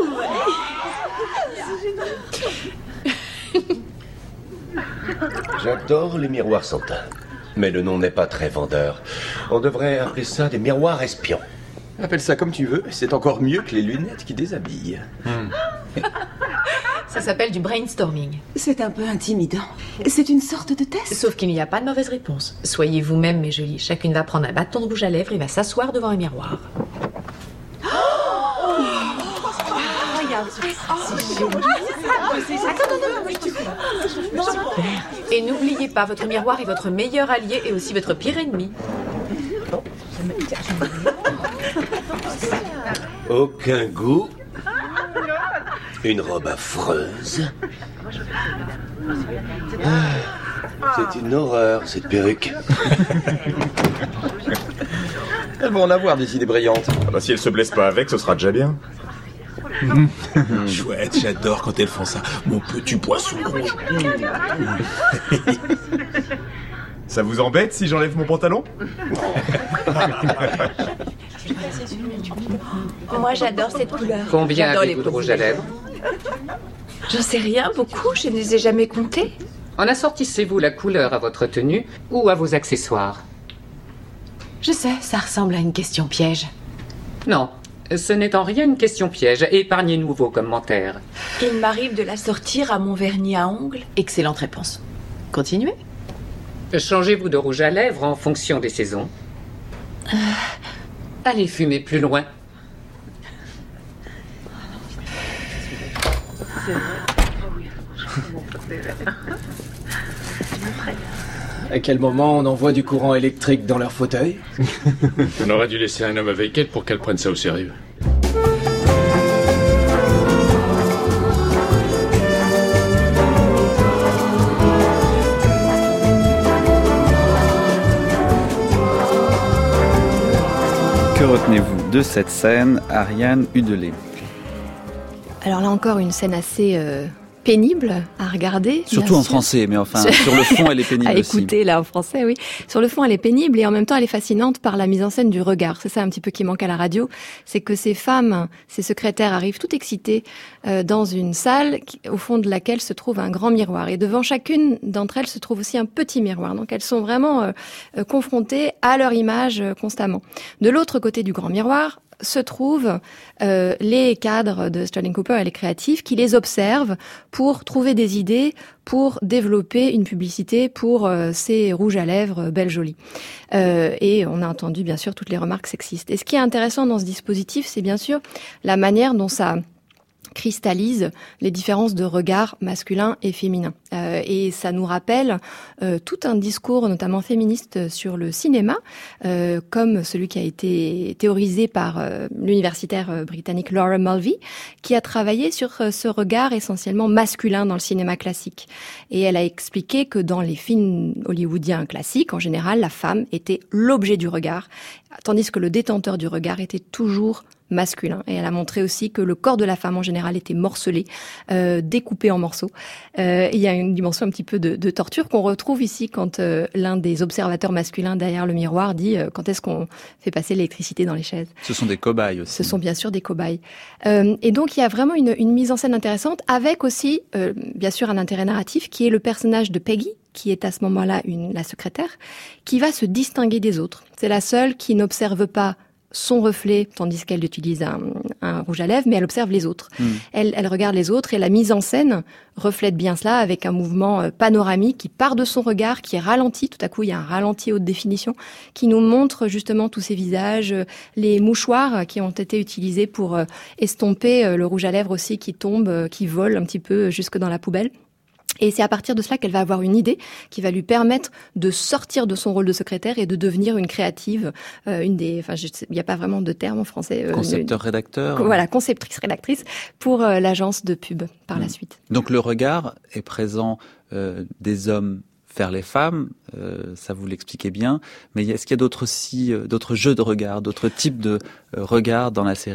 J'adore les miroirs sans teint. Mais le nom n'est pas très vendeur. On devrait appeler ça des miroirs espions. Appelle ça comme tu veux, c'est encore mieux que les lunettes qui déshabillent. Ça s'appelle du brainstorming. C'est un peu intimidant. C'est une sorte de test. Sauf qu'il n'y a pas de mauvaise réponse. Soyez vous-même, mes jolies. Chacune va prendre un bâton de rouge à lèvres et va s'asseoir devant un miroir. Et n'oubliez pas, votre miroir est votre meilleur allié et aussi votre pire ennemi. Aucun goût. Une robe affreuse. C'est une horreur, cette perruque. Elles vont en avoir des idées brillantes. Ah bah, si elles se blessent pas avec, ce sera déjà bien. Chouette, j'adore quand elles font ça. Mon petit poisson rouge. Ça vous embête si j'enlève mon pantalon? Moi, j'adore cette couleur. Combien avez-vous de rouge à lèvres? J'en sais rien, beaucoup. Je ne les ai jamais comptés. En assortissez-vous la couleur à votre tenue ou à vos accessoires? Je sais, ça ressemble à une question piège. Non, ce n'est en rien une question piège. Épargnez-nous vos commentaires. Il m'arrive de la sortir à mon vernis à ongles. Excellente réponse. Continuez. Changez-vous de rouge à lèvres en fonction des saisons. Allez fumer plus loin. À quel moment on envoie du courant électrique dans leur fauteuil? On aurait dû laisser un homme avec elle pour qu'elle prenne ça au sérieux. Que retenez-vous de cette scène, Ariane Hudley? Alors là encore, une scène assez pénible à regarder. Surtout en français, mais enfin, sur le fond, elle est pénible à aussi. écouter, là, en français, oui. Sur le fond, elle est pénible et en même temps, elle est fascinante par la mise en scène du regard. C'est ça un petit peu qui manque à la radio. C'est que ces femmes, ces secrétaires arrivent toutes excitées dans une salle au fond de laquelle se trouve un grand miroir. Et devant chacune d'entre elles se trouve aussi un petit miroir. Donc elles sont vraiment confrontées à leur image constamment. De l'autre côté du grand miroir se trouvent les cadres de Sterling Cooper et les créatifs qui les observent pour trouver des idées, pour développer une publicité pour ces rouges à lèvres Belle Jolie. Et on a entendu bien sûr toutes les remarques sexistes. Et ce qui est intéressant dans ce dispositif, c'est bien sûr la manière dont ça cristallise les différences de regard masculin et féminin. Et ça nous rappelle tout un discours, notamment féministe, sur le cinéma, comme celui qui a été théorisé par l'universitaire britannique Laura Mulvey, qui a travaillé sur ce regard essentiellement masculin dans le cinéma classique. Et elle a expliqué que dans les films hollywoodiens classiques, en général, la femme était l'objet du regard, tandis que le détenteur du regard était toujours masculin. Et elle a montré aussi que le corps de la femme en général était morcelé, découpé en morceaux. Il y a une dimension un petit peu de torture qu'on retrouve ici quand l'un des observateurs masculins derrière le miroir dit quand est-ce qu'on fait passer l'électricité dans les chaises. Ce sont des cobayes aussi. Ce sont bien sûr des cobayes. Et donc il y a vraiment une mise en scène intéressante avec aussi bien sûr un intérêt narratif qui est le personnage de Peggy, qui est à ce moment-là la secrétaire, qui va se distinguer des autres. C'est la seule qui n'observe pas son reflet, tandis qu'elle utilise un rouge à lèvres, mais elle observe les autres. Elle regarde les autres et la mise en scène reflète bien cela avec un mouvement panoramique qui part de son regard, qui est ralenti. Tout à coup, il y a un ralenti haute définition qui nous montre justement tous ces visages, les mouchoirs qui ont été utilisés pour estomper le rouge à lèvres aussi qui tombe, qui vole un petit peu jusque dans la poubelle. Et c'est à partir de cela qu'elle va avoir une idée qui va lui permettre de sortir de son rôle de secrétaire et de devenir une créative, il n'y a pas vraiment de terme en français. Concepteur-rédacteur. Voilà, conceptrice-rédactrice pour l'agence de pub par la suite. Donc le regard est présent des hommes vers les femmes, ça vous l'expliquez bien, mais est-ce qu'il y a d'autres jeux de regard, d'autres types de regards dans la série ?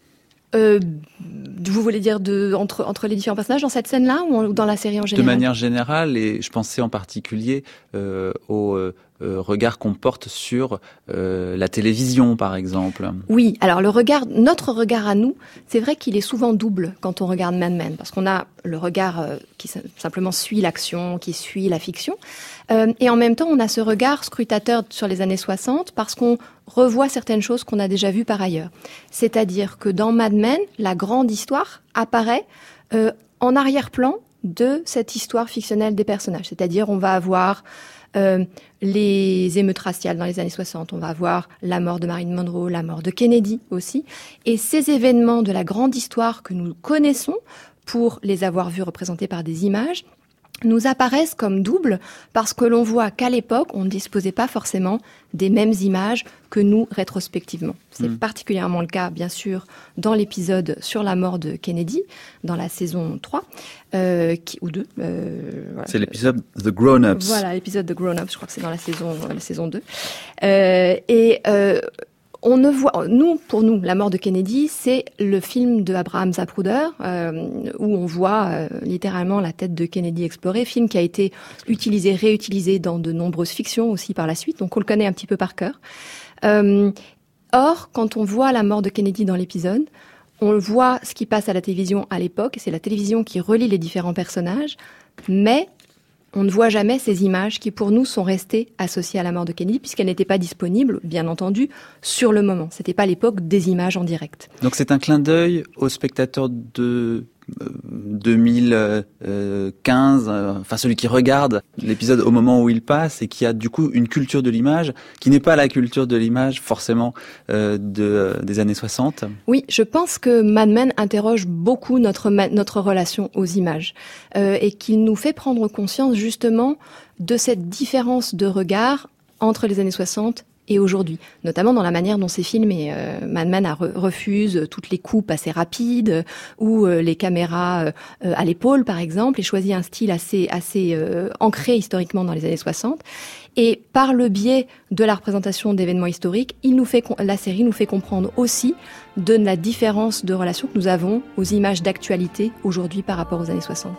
Vous voulez dire entre les différents personnages dans cette scène-là ou dans la série en général ? De manière générale, et je pensais en particulier au regard qu'on porte sur la télévision, par exemple. Oui, alors notre regard à nous, c'est vrai qu'il est souvent double quand on regarde Mad Men, parce qu'on a le regard qui simplement suit l'action, qui suit la fiction, et en même temps, on a ce regard scrutateur sur les années 60, parce qu'on revoit certaines choses qu'on a déjà vues par ailleurs. C'est-à-dire que dans Mad Men, la grande histoire apparaît en arrière-plan de cette histoire fictionnelle des personnages. C'est-à-dire, on va avoir les émeutes raciales dans les années 60, on va avoir la mort de Marilyn Monroe, la mort de Kennedy aussi. Et ces événements de la grande histoire que nous connaissons, pour les avoir vus représentés par des images, nous apparaissent comme doubles parce que l'on voit qu'à l'époque, on ne disposait pas forcément des mêmes images que nous rétrospectivement. C'est particulièrement le cas, bien sûr, dans l'épisode sur la mort de Kennedy, dans la saison 3, ou 2. Voilà. C'est l'épisode The Grown-Ups. Voilà, l'épisode The Grown-Ups, je crois que c'est dans la saison 2. On ne voit, pour nous, la mort de Kennedy, c'est le film de Abraham Zapruder, où on voit littéralement la tête de Kennedy explorée, film qui a été réutilisé dans de nombreuses fictions aussi par la suite, donc on le connaît un petit peu par cœur. Or, quand on voit la mort de Kennedy dans l'épisode, on voit ce qui passe à la télévision à l'époque, et c'est la télévision qui relie les différents personnages, mais on ne voit jamais ces images qui, pour nous, sont restées associées à la mort de Kennedy, puisqu'elles n'étaient pas disponibles, bien entendu, sur le moment. C'était pas l'époque des images en direct. Donc c'est un clin d'œil aux spectateurs de 2015, enfin celui qui regarde l'épisode au moment où il passe et qui a du coup une culture de l'image qui n'est pas la culture de l'image forcément des années 60. Oui, je pense que Mad Men interroge beaucoup notre relation aux images et qu'il nous fait prendre conscience justement de cette différence de regard entre les années 60 et aujourd'hui, notamment dans la manière dont c'est filmé. Mad Men refuse toutes les coupes assez rapides ou les caméras à l'épaule, par exemple, et choisit un style assez ancré historiquement dans les années 60. Et par le biais de la représentation d'événements historiques, la série nous fait comprendre aussi de la différence de relation que nous avons aux images d'actualité aujourd'hui par rapport aux années 60.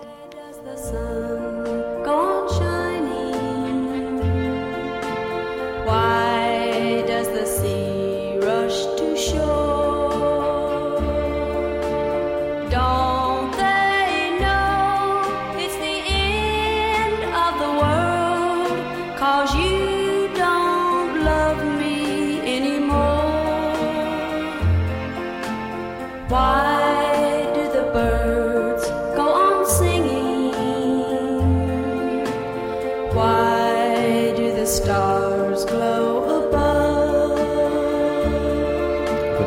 Why do the birds go on singing?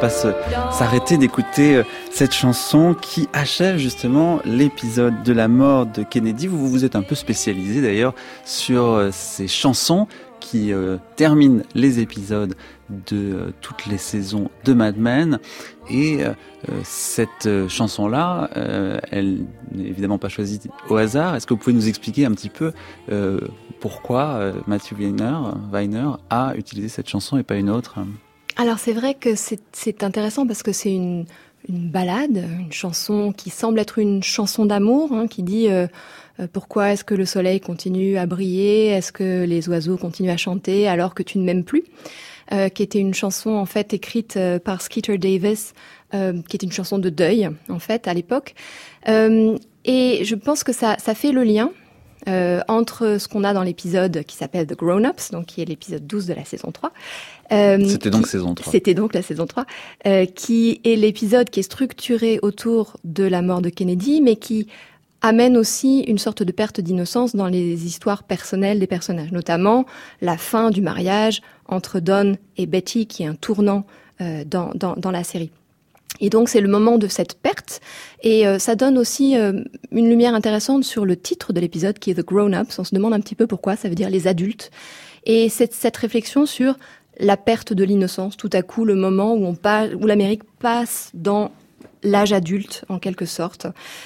pas s'arrêter d'écouter cette chanson qui achève justement l'épisode de la mort de Kennedy. Vous vous êtes un peu spécialisé d'ailleurs sur ces chansons qui terminent les épisodes de toutes les saisons de Mad Men. Et cette chanson-là, elle n'est évidemment pas choisie au hasard. Est-ce que vous pouvez nous expliquer un petit peu pourquoi Matthew Weiner a utilisé cette chanson et pas une autre ? Alors c'est vrai que c'est intéressant parce que c'est une ballade, une chanson qui semble être une chanson d'amour, qui dit pourquoi est-ce que le soleil continue à briller, est-ce que les oiseaux continuent à chanter alors que tu ne m'aimes plus, qui était une chanson en fait écrite par Skeeter Davis, qui est une chanson de deuil en fait à l'époque, et je pense que ça fait le lien entre ce qu'on a dans l'épisode qui s'appelle The Grown-Ups, donc qui est l'épisode 12 de la saison 3. C'était donc saison 3. C'était donc la saison 3, qui est l'épisode qui est structuré autour de la mort de Kennedy, mais qui amène aussi une sorte de perte d'innocence dans les histoires personnelles des personnages, notamment la fin du mariage entre Don et Betty, qui est un tournant dans la série. Et donc c'est le moment de cette perte, et ça donne aussi une lumière intéressante sur le titre de l'épisode qui est The Grown-Ups. On se demande un petit peu pourquoi, ça veut dire les adultes. Et cette réflexion sur la perte de l'innocence, tout à coup le moment où l'Amérique passe dans l'âge adulte en quelque sorte,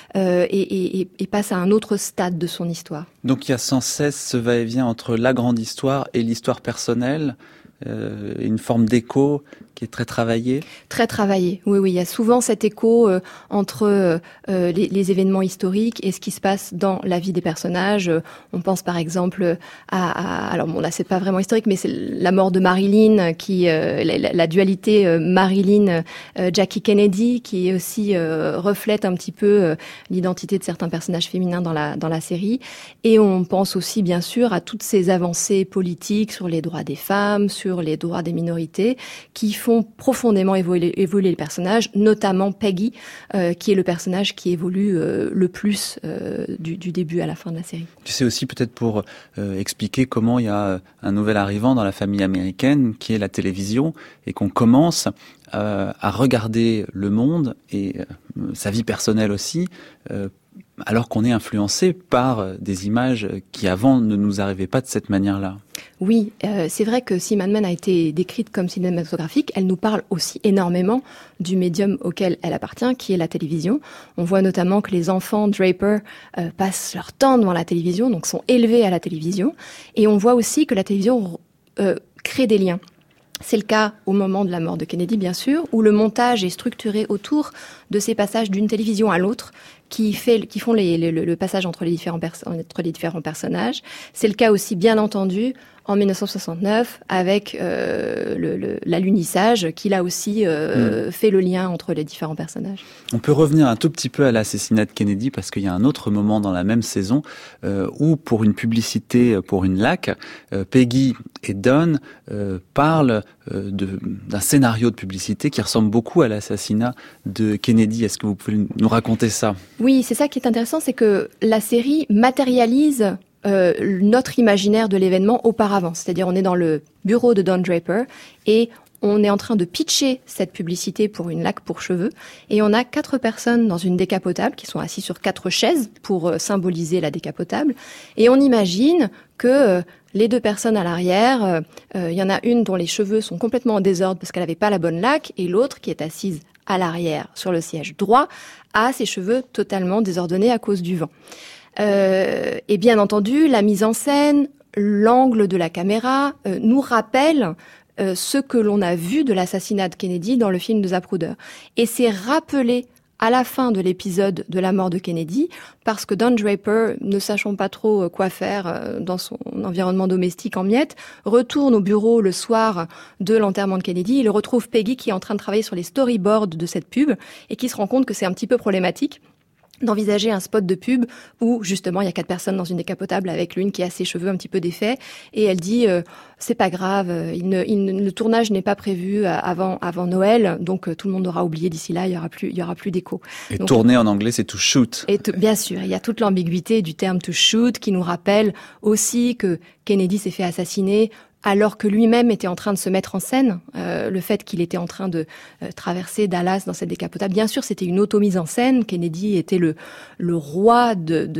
et passe à un autre stade de son histoire. Donc il y a sans cesse ce va-et-vient entre la grande histoire et l'histoire personnelle, une forme d'écho qui est très travaillée. Très travaillée, oui. Il y a souvent cet écho entre les événements historiques et ce qui se passe dans la vie des personnages. On pense par exemple alors bon là c'est pas vraiment historique, mais c'est la mort de Marilyn, qui la dualité Marilyn Jackie Kennedy, qui aussi reflète un petit peu l'identité de certains personnages féminins dans la série. Et on pense aussi bien sûr à toutes ces avancées politiques sur les droits des femmes, sur les droits des minorités, qui font profondément évoluer les personnages, notamment Peggy, qui est le personnage qui évolue le plus du début à la fin de la série. Tu sais aussi peut-être pour expliquer comment il y a un nouvel arrivant dans la famille américaine qui est la télévision, et qu'on commence à regarder le monde et sa vie personnelle aussi, alors qu'on est influencé par des images qui avant ne nous arrivaient pas de cette manière-là. Oui, c'est vrai que si Mad Men a été décrite comme cinématographique, elle nous parle aussi énormément du médium auquel elle appartient, qui est la télévision. On voit notamment que les enfants Draper passent leur temps devant la télévision, donc sont élevés à la télévision. Et on voit aussi que la télévision crée des liens. C'est le cas au moment de la mort de Kennedy, bien sûr, où le montage est structuré autour de ces passages d'une télévision à l'autre, qui font le passage entre les différents personnages. C'est le cas aussi, bien entendu, en 1969, avec l'alunissage, qui là aussi fait le lien entre les différents personnages. On peut revenir un tout petit peu à l'assassinat de Kennedy, parce qu'il y a un autre moment dans la même saison où, pour une publicité pour une laque, Peggy et Don parlent d'un scénario de publicité qui ressemble beaucoup à l'assassinat de Kennedy. Est-ce que vous pouvez nous raconter ça ? Oui, c'est ça qui est intéressant, c'est que la série matérialise notre imaginaire de l'événement auparavant. C'est-à-dire, on est dans le bureau de Don Draper et on est en train de pitcher cette publicité pour une laque pour cheveux, et on a 4 personnes dans une décapotable qui sont assises sur 4 chaises pour symboliser la décapotable, et on imagine que les 2 personnes à l'arrière, il y en a une dont les cheveux sont complètement en désordre parce qu'elle n'avait pas la bonne laque, et l'autre qui est assise à l'arrière sur le siège droit a ses cheveux totalement désordonnés à cause du vent. Et bien entendu, la mise en scène, l'angle de la caméra nous rappelle ce que l'on a vu de l'assassinat de Kennedy dans le film de Zapruder. Et c'est rappelé à la fin de l'épisode de la mort de Kennedy, parce que Don Draper, ne sachant pas trop quoi faire dans son environnement domestique en miettes, retourne au bureau le soir de l'enterrement de Kennedy. Il retrouve Peggy qui est en train de travailler sur les storyboards de cette pub et qui se rend compte que c'est un petit peu problématique d'envisager un spot de pub où justement il y a 4 personnes dans une décapotable avec l'une qui a ses cheveux un petit peu défaits, et elle dit c'est pas grave, le tournage n'est pas prévu avant Noël, donc tout le monde aura oublié d'ici là, il y aura plus d'écho. Et donc, tourner en anglais, c'est to shoot. Et bien sûr, il y a toute l'ambiguïté du terme to shoot qui nous rappelle aussi que Kennedy s'est fait assassiner alors que lui-même était en train de se mettre en scène, le fait qu'il était en train de traverser Dallas dans cette décapotable. Bien sûr, c'était une auto-mise en scène. Kennedy était le roi de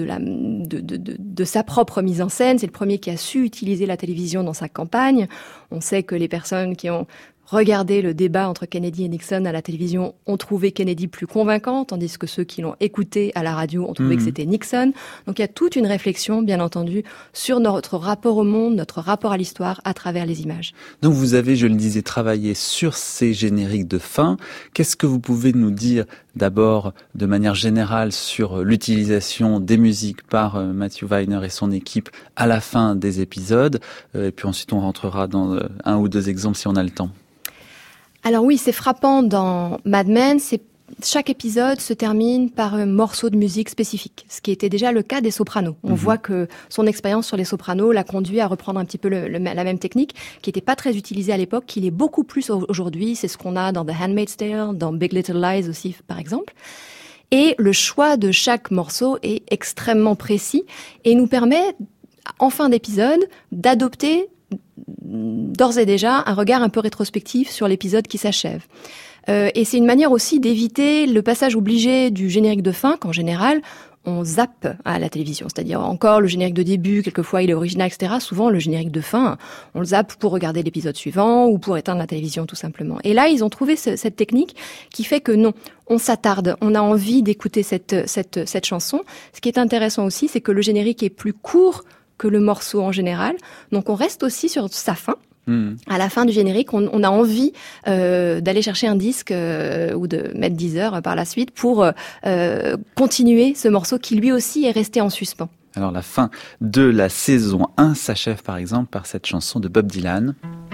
sa propre mise en scène. C'est le premier qui a su utiliser la télévision dans sa campagne. On sait que les personnes qui ont regardé le débat entre Kennedy et Nixon à la télévision ont trouvé Kennedy plus convaincant, tandis que ceux qui l'ont écouté à la radio ont trouvé que c'était Nixon. Donc il y a toute une réflexion, bien entendu, sur notre rapport au monde, notre rapport à l'histoire à travers les images. Donc vous avez, je le disais, travaillé sur ces génériques de fin. Qu'est-ce que vous pouvez nous dire d'abord de manière générale sur l'utilisation des musiques par Matthew Weiner et son équipe à la fin des épisodes, et puis ensuite on rentrera dans un ou deux exemples si on a le temps. Alors oui, c'est frappant dans Mad Men, chaque épisode se termine par un morceau de musique spécifique, ce qui était déjà le cas des Sopranos. On voit que son expérience sur les Sopranos l'a conduit à reprendre un petit peu la même technique, qui n'était pas très utilisée à l'époque, qui l'est beaucoup plus aujourd'hui. C'est ce qu'on a dans The Handmaid's Tale, dans Big Little Lies aussi, par exemple. Et le choix de chaque morceau est extrêmement précis et nous permet, en fin d'épisode, d'adopter d'ores et déjà un regard un peu rétrospectif sur l'épisode qui s'achève. Et c'est une manière aussi d'éviter le passage obligé du générique de fin, qu'en général, on zappe à la télévision. C'est-à-dire encore le générique de début, quelquefois il est original, etc. Souvent, le générique de fin, on le zappe pour regarder l'épisode suivant ou pour éteindre la télévision, tout simplement. Et là, ils ont trouvé cette technique qui fait que non, on s'attarde, on a envie d'écouter cette chanson. Ce qui est intéressant aussi, c'est que le générique est plus court que le morceau en général. Donc on reste aussi sur sa fin. À la fin du générique, on a envie d'aller chercher un disque ou de mettre 10 heures par la suite pour continuer ce morceau qui lui aussi est resté en suspens. Alors la fin de la saison 1 s'achève par exemple par cette chanson de Bob Dylan.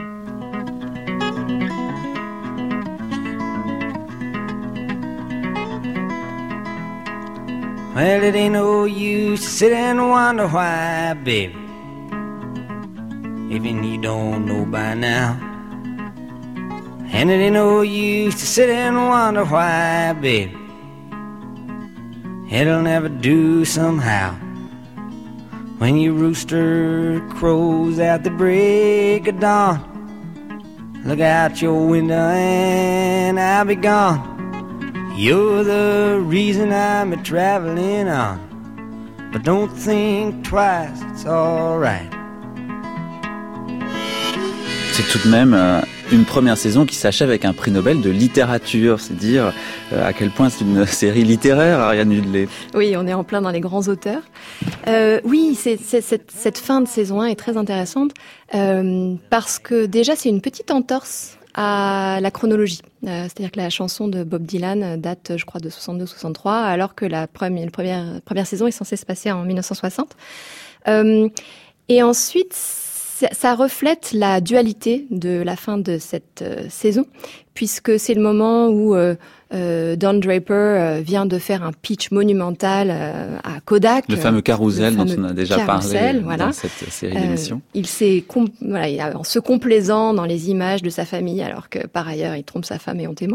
Well, it ain't no use to sit and wonder why, baby. Even you don't know by now. And it ain't no use to sit and wonder why, baby. It'll never do somehow. When your rooster crows at the break of dawn, look out your window and I'll be gone. You're the reason I'm a-traveling on, but don't think twice, it's alright. C'est tout de même une première saison qui s'achève avec un prix Nobel de littérature. C'est dire à quel point c'est une série littéraire, Ariane Hudley. Oui, on est en plein dans les grands auteurs. Oui, cette fin de saison 1 est très intéressante parce que déjà c'est une petite entorse à la chronologie. C'est-à-dire que la chanson de Bob Dylan date, je crois, de 62-63, alors que la première saison est censée se passer en 1960. Et ensuite, ça reflète la dualité de la fin de cette saison, puisque c'est le moment où Don Draper vient de faire un pitch monumental à Kodak. Le fameux carrousel dont on a déjà parlé dans cette série d'émissions. Il en se complaisant dans les images de sa famille, alors que par ailleurs il trompe sa femme éhontément.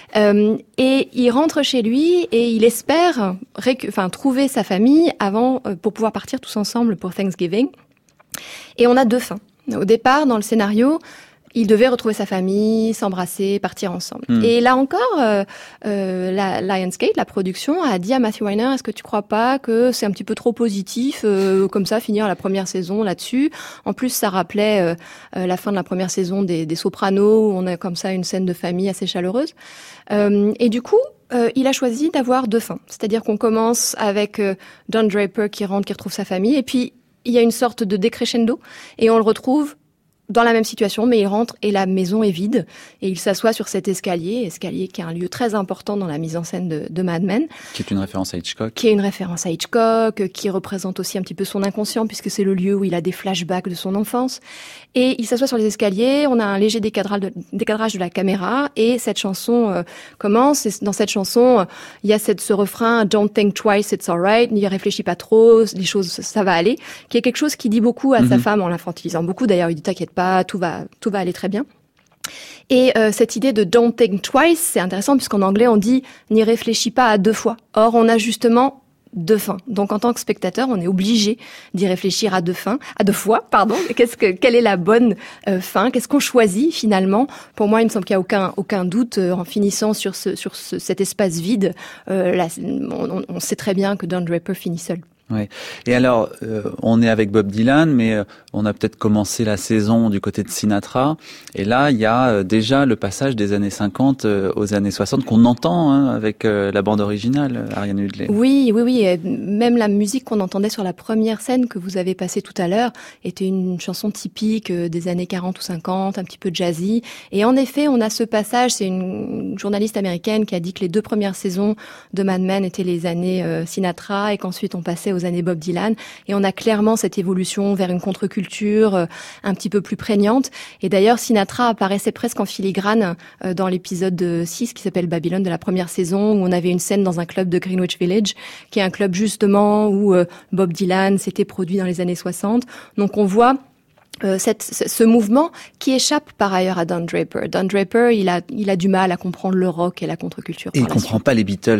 Et il rentre chez lui et il espère trouver sa famille avant pour pouvoir partir tous ensemble pour Thanksgiving. Et on a deux fins. Au départ, dans le scénario, ils devaient retrouver sa famille, s'embrasser, partir ensemble. Et là encore, la Lionsgate, la production, a dit à Matthew Weiner, est-ce que tu crois pas que c'est un petit peu trop positif, comme ça, finir la première saison là-dessus? En plus, ça rappelait la fin de la première saison des Sopranos, où on a comme ça une scène de famille assez chaleureuse. Et du coup, il a choisi d'avoir deux fins. C'est-à-dire qu'on commence avec Don Draper qui rentre, qui retrouve sa famille, et puis il y a une sorte de décrescendo, et on le retrouve dans la même situation, mais il rentre et la maison est vide, et il s'assoit sur cet escalier qui est un lieu très important dans la mise en scène de Mad Men. Qui est une référence à Hitchcock. Qui représente aussi un petit peu son inconscient, puisque c'est le lieu où il a des flashbacks de son enfance. Et il s'assoit sur les escaliers, on a un léger décadrage de la caméra, et cette chanson commence, et dans cette chanson, il y a ce refrain « Don't think twice, it's alright », n'y réfléchis pas trop, les choses, ça va aller, qui est quelque chose qu'il dit beaucoup à sa femme en l'infantilisant beaucoup. D'ailleurs, il dit « T'inquiète pas, tout va aller très bien ». Et cette idée de don't think twice, c'est intéressant puisqu'en anglais on dit n'y réfléchis pas à deux fois. Or on a justement deux fins. Donc en tant que spectateur, on est obligé d'y réfléchir à deux fois. Quelle est la bonne fin? Qu'est-ce qu'on choisit finalement? Pour moi, il me semble qu'il n'y a aucun doute en finissant sur cet espace vide. Là, on sait très bien que Don Draper finit seul. Ouais. Et alors, on est avec Bob Dylan, mais on a peut-être commencé la saison du côté de Sinatra. Et là, il y a déjà le passage des années 50 aux années 60 qu'on entend avec la bande originale, Ariane Hudley. Oui. Et même la musique qu'on entendait sur la première scène que vous avez passée tout à l'heure était une chanson typique des années 40 ou 50, un petit peu jazzy. Et en effet, on a ce passage, c'est une journaliste américaine qui a dit que les 2 premières saisons de Mad Men étaient les années Sinatra et qu'ensuite on passait aux années Bob Dylan, et on a clairement cette évolution vers une contre-culture un petit peu plus prégnante. Et d'ailleurs, Sinatra apparaissait presque en filigrane dans l'épisode 6 qui s'appelle Babylone de la première saison, où on avait une scène dans un club de Greenwich Village, qui est un club justement où Bob Dylan s'était produit dans les années 60. Donc on voit ce mouvement qui échappe par ailleurs à Don Draper. Don Draper, il a du mal à comprendre le rock et la contre-culture. Et il comprend pas les Beatles.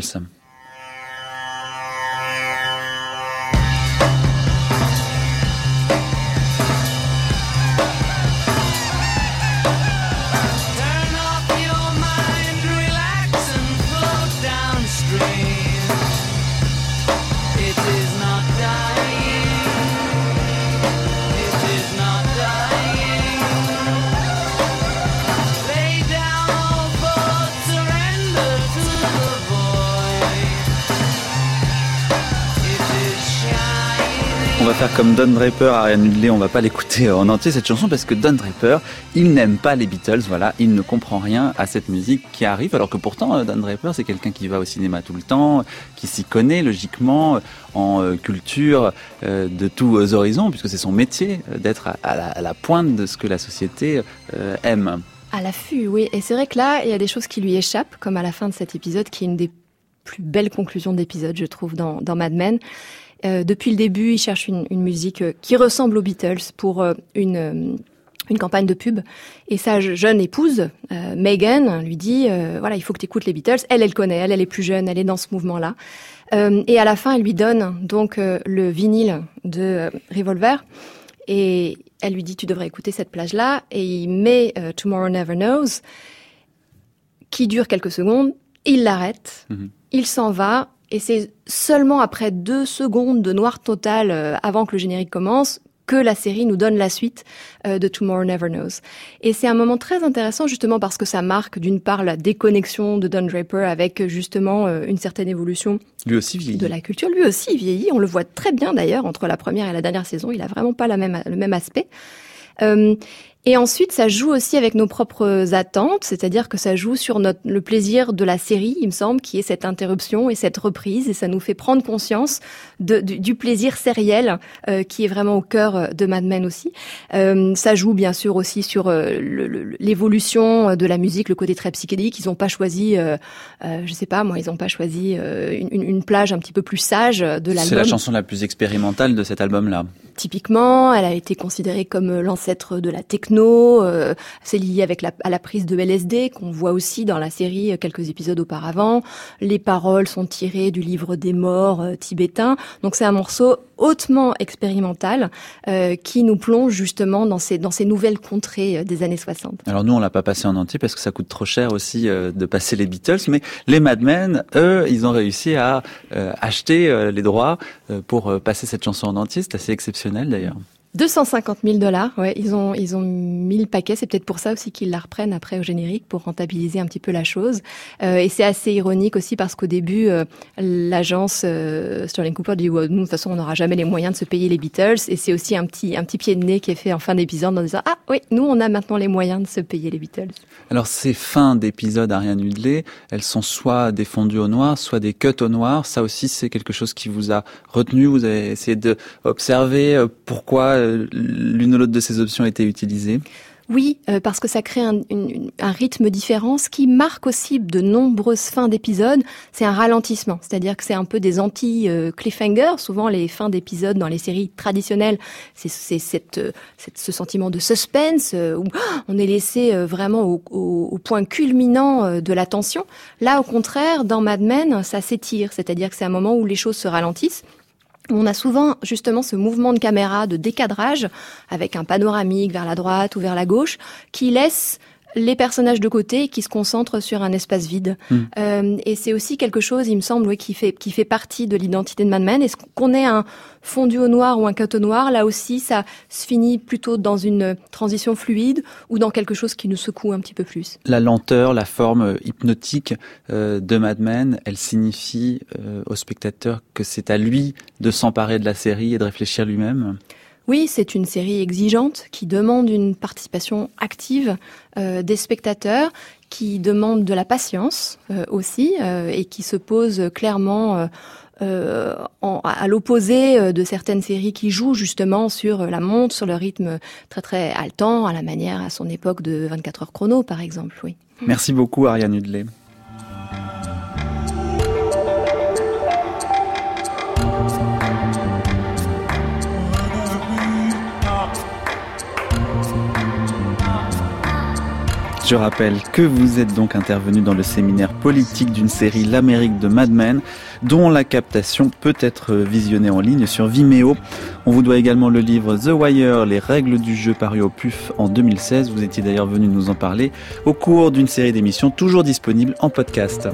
On va faire comme Don Draper, Ariane Hudley, on va pas l'écouter en entier cette chanson parce que Don Draper, il n'aime pas les Beatles, voilà, il ne comprend rien à cette musique qui arrive, alors que pourtant Don Draper c'est quelqu'un qui va au cinéma tout le temps, qui s'y connaît logiquement en culture de tous horizons, puisque c'est son métier d'être à la pointe de ce que la société aime. À l'affût, oui, et c'est vrai que là, il y a des choses qui lui échappent, comme à la fin de cet épisode, qui est une des plus belles conclusions d'épisode, je trouve, dans Mad Men. Depuis le début, il cherche une musique qui ressemble aux Beatles pour une campagne de pub. Et sa jeune épouse, Megan, lui dit voilà, il faut que tu écoutes les Beatles. Elle connaît, elle est plus jeune, elle est dans ce mouvement-là. Et à la fin, elle lui donne donc le vinyle de Revolver. Et elle lui dit tu devrais écouter cette plage-là. Et il met Tomorrow Never Knows, qui dure quelques secondes. Il l'arrête, il s'en va. Et c'est seulement après 2 secondes de noir total avant que le générique commence que la série nous donne la suite de Tomorrow Never Knows. Et c'est un moment très intéressant justement parce que ça marque d'une part la déconnexion de Don Draper avec justement une certaine évolution lui aussi vieillit. De la culture. Lui aussi vieillit, on le voit très bien d'ailleurs entre la première et la dernière saison, il a vraiment pas le même aspect. Et ensuite, ça joue aussi avec nos propres attentes, c'est-à-dire que ça joue sur le plaisir de la série, il me semble, qui est cette interruption et cette reprise, et ça nous fait prendre conscience du plaisir sériel qui est vraiment au cœur de Mad Men aussi. Ça joue bien sûr aussi sur l'évolution de la musique, le côté très psychédélique. Ils n'ont pas choisi, je sais pas moi, ils n'ont pas choisi une plage un petit peu plus sage de l'album. C'est la chanson la plus expérimentale de cet album-là. Typiquement, elle a été considérée comme l'ancêtre de la techno. C'est lié à la prise de LSD qu'on voit aussi dans la série quelques épisodes auparavant. Les paroles sont tirées du livre des morts tibétain. Donc c'est un morceau hautement expérimental qui nous plonge justement dans ces nouvelles contrées des années 60. Alors nous, on l'a pas passé en entier parce que ça coûte trop cher aussi de passer les Beatles, mais les Mad Men, eux, ils ont réussi à acheter les droits pour passer cette chanson en entier. C'est assez exceptionnel d'ailleurs. $250 000, ouais, ils ont mis le paquet. C'est peut-être pour ça aussi qu'ils la reprennent après au générique pour rentabiliser un petit peu la chose. Et c'est assez ironique aussi parce qu'au début, l'agence Sterling Cooper dit nous de toute façon on n'aura jamais les moyens de se payer les Beatles. Et c'est aussi un petit pied de nez qui est fait en fin d'épisode en disant ah oui, nous on a maintenant les moyens de se payer les Beatles. Alors ces fins d'épisode Ariane Hudley, elles sont soit des fondus au noir, soit des cuts au noir. Ça aussi c'est quelque chose qui vous a retenu. Vous avez essayé d'observer pourquoi l'une ou l'autre de ces options a été utilisée? Oui, parce que ça crée un rythme différent. Ce qui marque aussi de nombreuses fins d'épisodes, c'est un ralentissement. C'est-à-dire que c'est un peu des anti-cliffhangers. Souvent, les fins d'épisodes dans les séries traditionnelles, c'est ce sentiment de suspense où on est laissé vraiment au point culminant de la tension. Là, au contraire, dans Mad Men, ça s'étire. C'est-à-dire que c'est un moment où les choses se ralentissent. On a souvent justement ce mouvement de caméra de décadrage avec un panoramique vers la droite ou vers la gauche qui laisse les personnages de côté et qui se concentrent sur un espace vide. Et c'est aussi quelque chose, il me semble, qui fait partie de l'identité de Mad Men. Est-ce qu'on ait un fondu au noir ou un cut au noir, là aussi, ça se finit plutôt dans une transition fluide ou dans quelque chose qui nous secoue un petit peu plus. La lenteur, la forme hypnotique de Mad Men, elle signifie au spectateur que c'est à lui de s'emparer de la série et de réfléchir lui-même. Oui, c'est une série exigeante qui demande une participation active des spectateurs, qui demande de la patience aussi et qui se pose clairement à l'opposé de certaines séries qui jouent justement sur la montre, sur le rythme très très haletant, à la manière à son époque de 24 heures chrono par exemple. Oui. Merci beaucoup Ariane Hudley. Je rappelle que vous êtes donc intervenu dans le séminaire politique d'une série L'Amérique de Mad Men, dont la captation peut être visionnée en ligne sur Vimeo. On vous doit également le livre The Wire, les règles du jeu, paru au PUF en 2016. Vous étiez d'ailleurs venu nous en parler au cours d'une série d'émissions toujours disponible en podcast.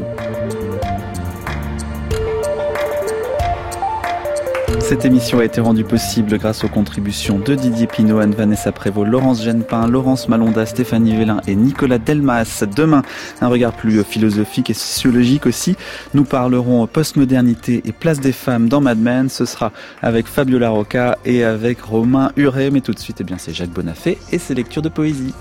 Cette émission a été rendue possible grâce aux contributions de Didier Pinot, Anne-Vanessa Prévost, Laurence Genepin, Laurence Malonda, Stéphanie Vélin et Nicolas Delmas. Demain, un regard plus philosophique et sociologique aussi. Nous parlerons postmodernité et place des femmes dans Mad Men. Ce sera avec Fabiola Rocca et avec Romain Huret. Mais tout de suite, c'est Jacques Bonafé et ses lectures de poésie.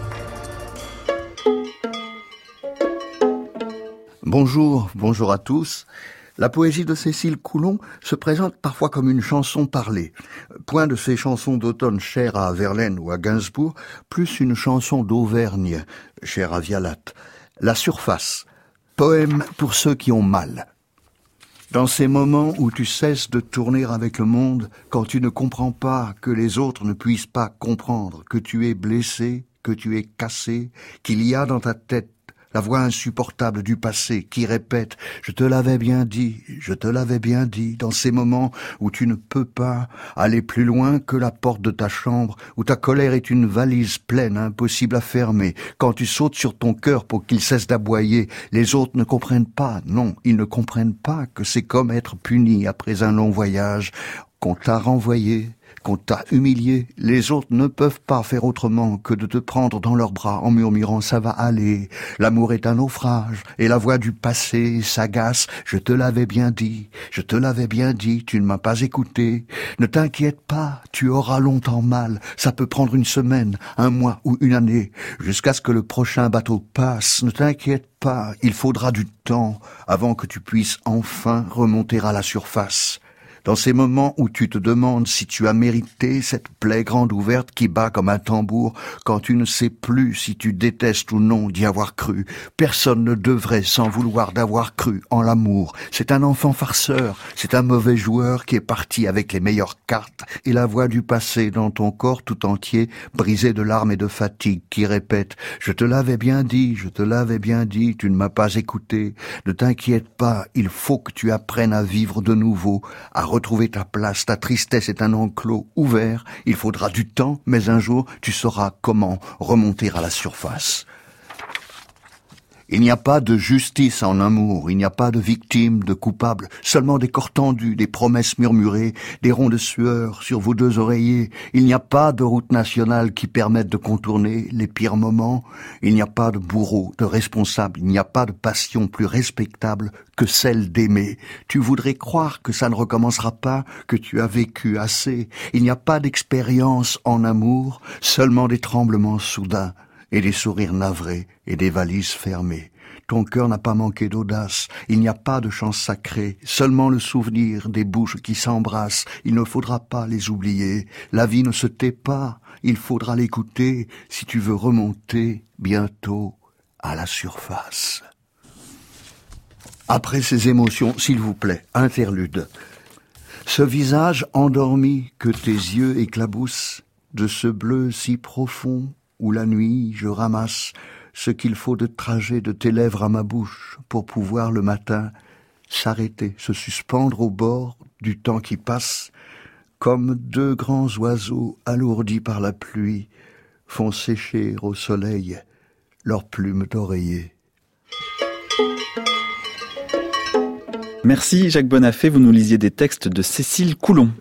Bonjour à tous. La poésie de Cécile Coulon se présente parfois comme une chanson parlée. Point de ces chansons d'automne chères à Verlaine ou à Gainsbourg, plus une chanson d'Auvergne, chère à Vialat. La surface. Poème pour ceux qui ont mal. Dans ces moments où tu cesses de tourner avec le monde, quand tu ne comprends pas que les autres ne puissent pas comprendre, que tu es blessé, que tu es cassé, qu'il y a dans ta tête la voix insupportable du passé qui répète « Je te l'avais bien dit, je te l'avais bien dit » dans ces moments où tu ne peux pas aller plus loin que la porte de ta chambre, où ta colère est une valise pleine, impossible à fermer. Quand tu sautes sur ton cœur pour qu'il cesse d'aboyer, les autres ne comprennent pas, non, ils ne comprennent pas que c'est comme être puni après un long voyage, qu'on t'a renvoyé, qu'on t'a humilié. Les autres ne peuvent pas faire autrement que de te prendre dans leurs bras en murmurant « ça va aller, l'amour est un naufrage » et la voix du passé s'agace « je te l'avais bien dit, je te l'avais bien dit, tu ne m'as pas écouté. Ne t'inquiète pas, tu auras longtemps mal, ça peut prendre une semaine, un mois ou une année, jusqu'à ce que le prochain bateau passe. Ne t'inquiète pas, il faudra du temps avant que tu puisses enfin remonter à la surface. » Dans ces moments où tu te demandes si tu as mérité cette plaie grande ouverte qui bat comme un tambour, quand tu ne sais plus si tu détestes ou non d'y avoir cru, personne ne devrait s'en vouloir d'avoir cru en l'amour. C'est un enfant farceur, c'est un mauvais joueur qui est parti avec les meilleures cartes, et la voix du passé dans ton corps tout entier, brisé de larmes et de fatigue, qui répète « Je te l'avais bien dit, je te l'avais bien dit, tu ne m'as pas écouté. Ne t'inquiète pas, il faut que tu apprennes à vivre de nouveau, à retrouver ta place, ta tristesse est un enclos ouvert, il faudra du temps, mais un jour tu sauras comment remonter à la surface. Il n'y a pas de justice en amour, il n'y a pas de victime, de coupable, seulement des corps tendus, des promesses murmurées, des ronds de sueur sur vos deux oreillers. Il n'y a pas de route nationale qui permette de contourner les pires moments. Il n'y a pas de bourreau, de responsable, il n'y a pas de passion plus respectable que celle d'aimer. Tu voudrais croire que ça ne recommencera pas, que tu as vécu assez. Il n'y a pas d'expérience en amour, seulement des tremblements soudains et des sourires navrés et des valises fermées. Ton cœur n'a pas manqué d'audace, il n'y a pas de chant sacré, seulement le souvenir des bouches qui s'embrassent, il ne faudra pas les oublier. La vie ne se tait pas, il faudra l'écouter si tu veux remonter bientôt à la surface. Après ces émotions, s'il vous plaît, interlude. Ce visage endormi que tes yeux éclaboussent, de ce bleu si profond où la nuit je ramasse ce qu'il faut de trajet de tes lèvres à ma bouche pour pouvoir le matin s'arrêter, se suspendre au bord du temps qui passe, comme deux grands oiseaux alourdis par la pluie font sécher au soleil leurs plumes d'oreiller. Merci Jacques Bonafé, vous nous lisiez des textes de Cécile Coulon.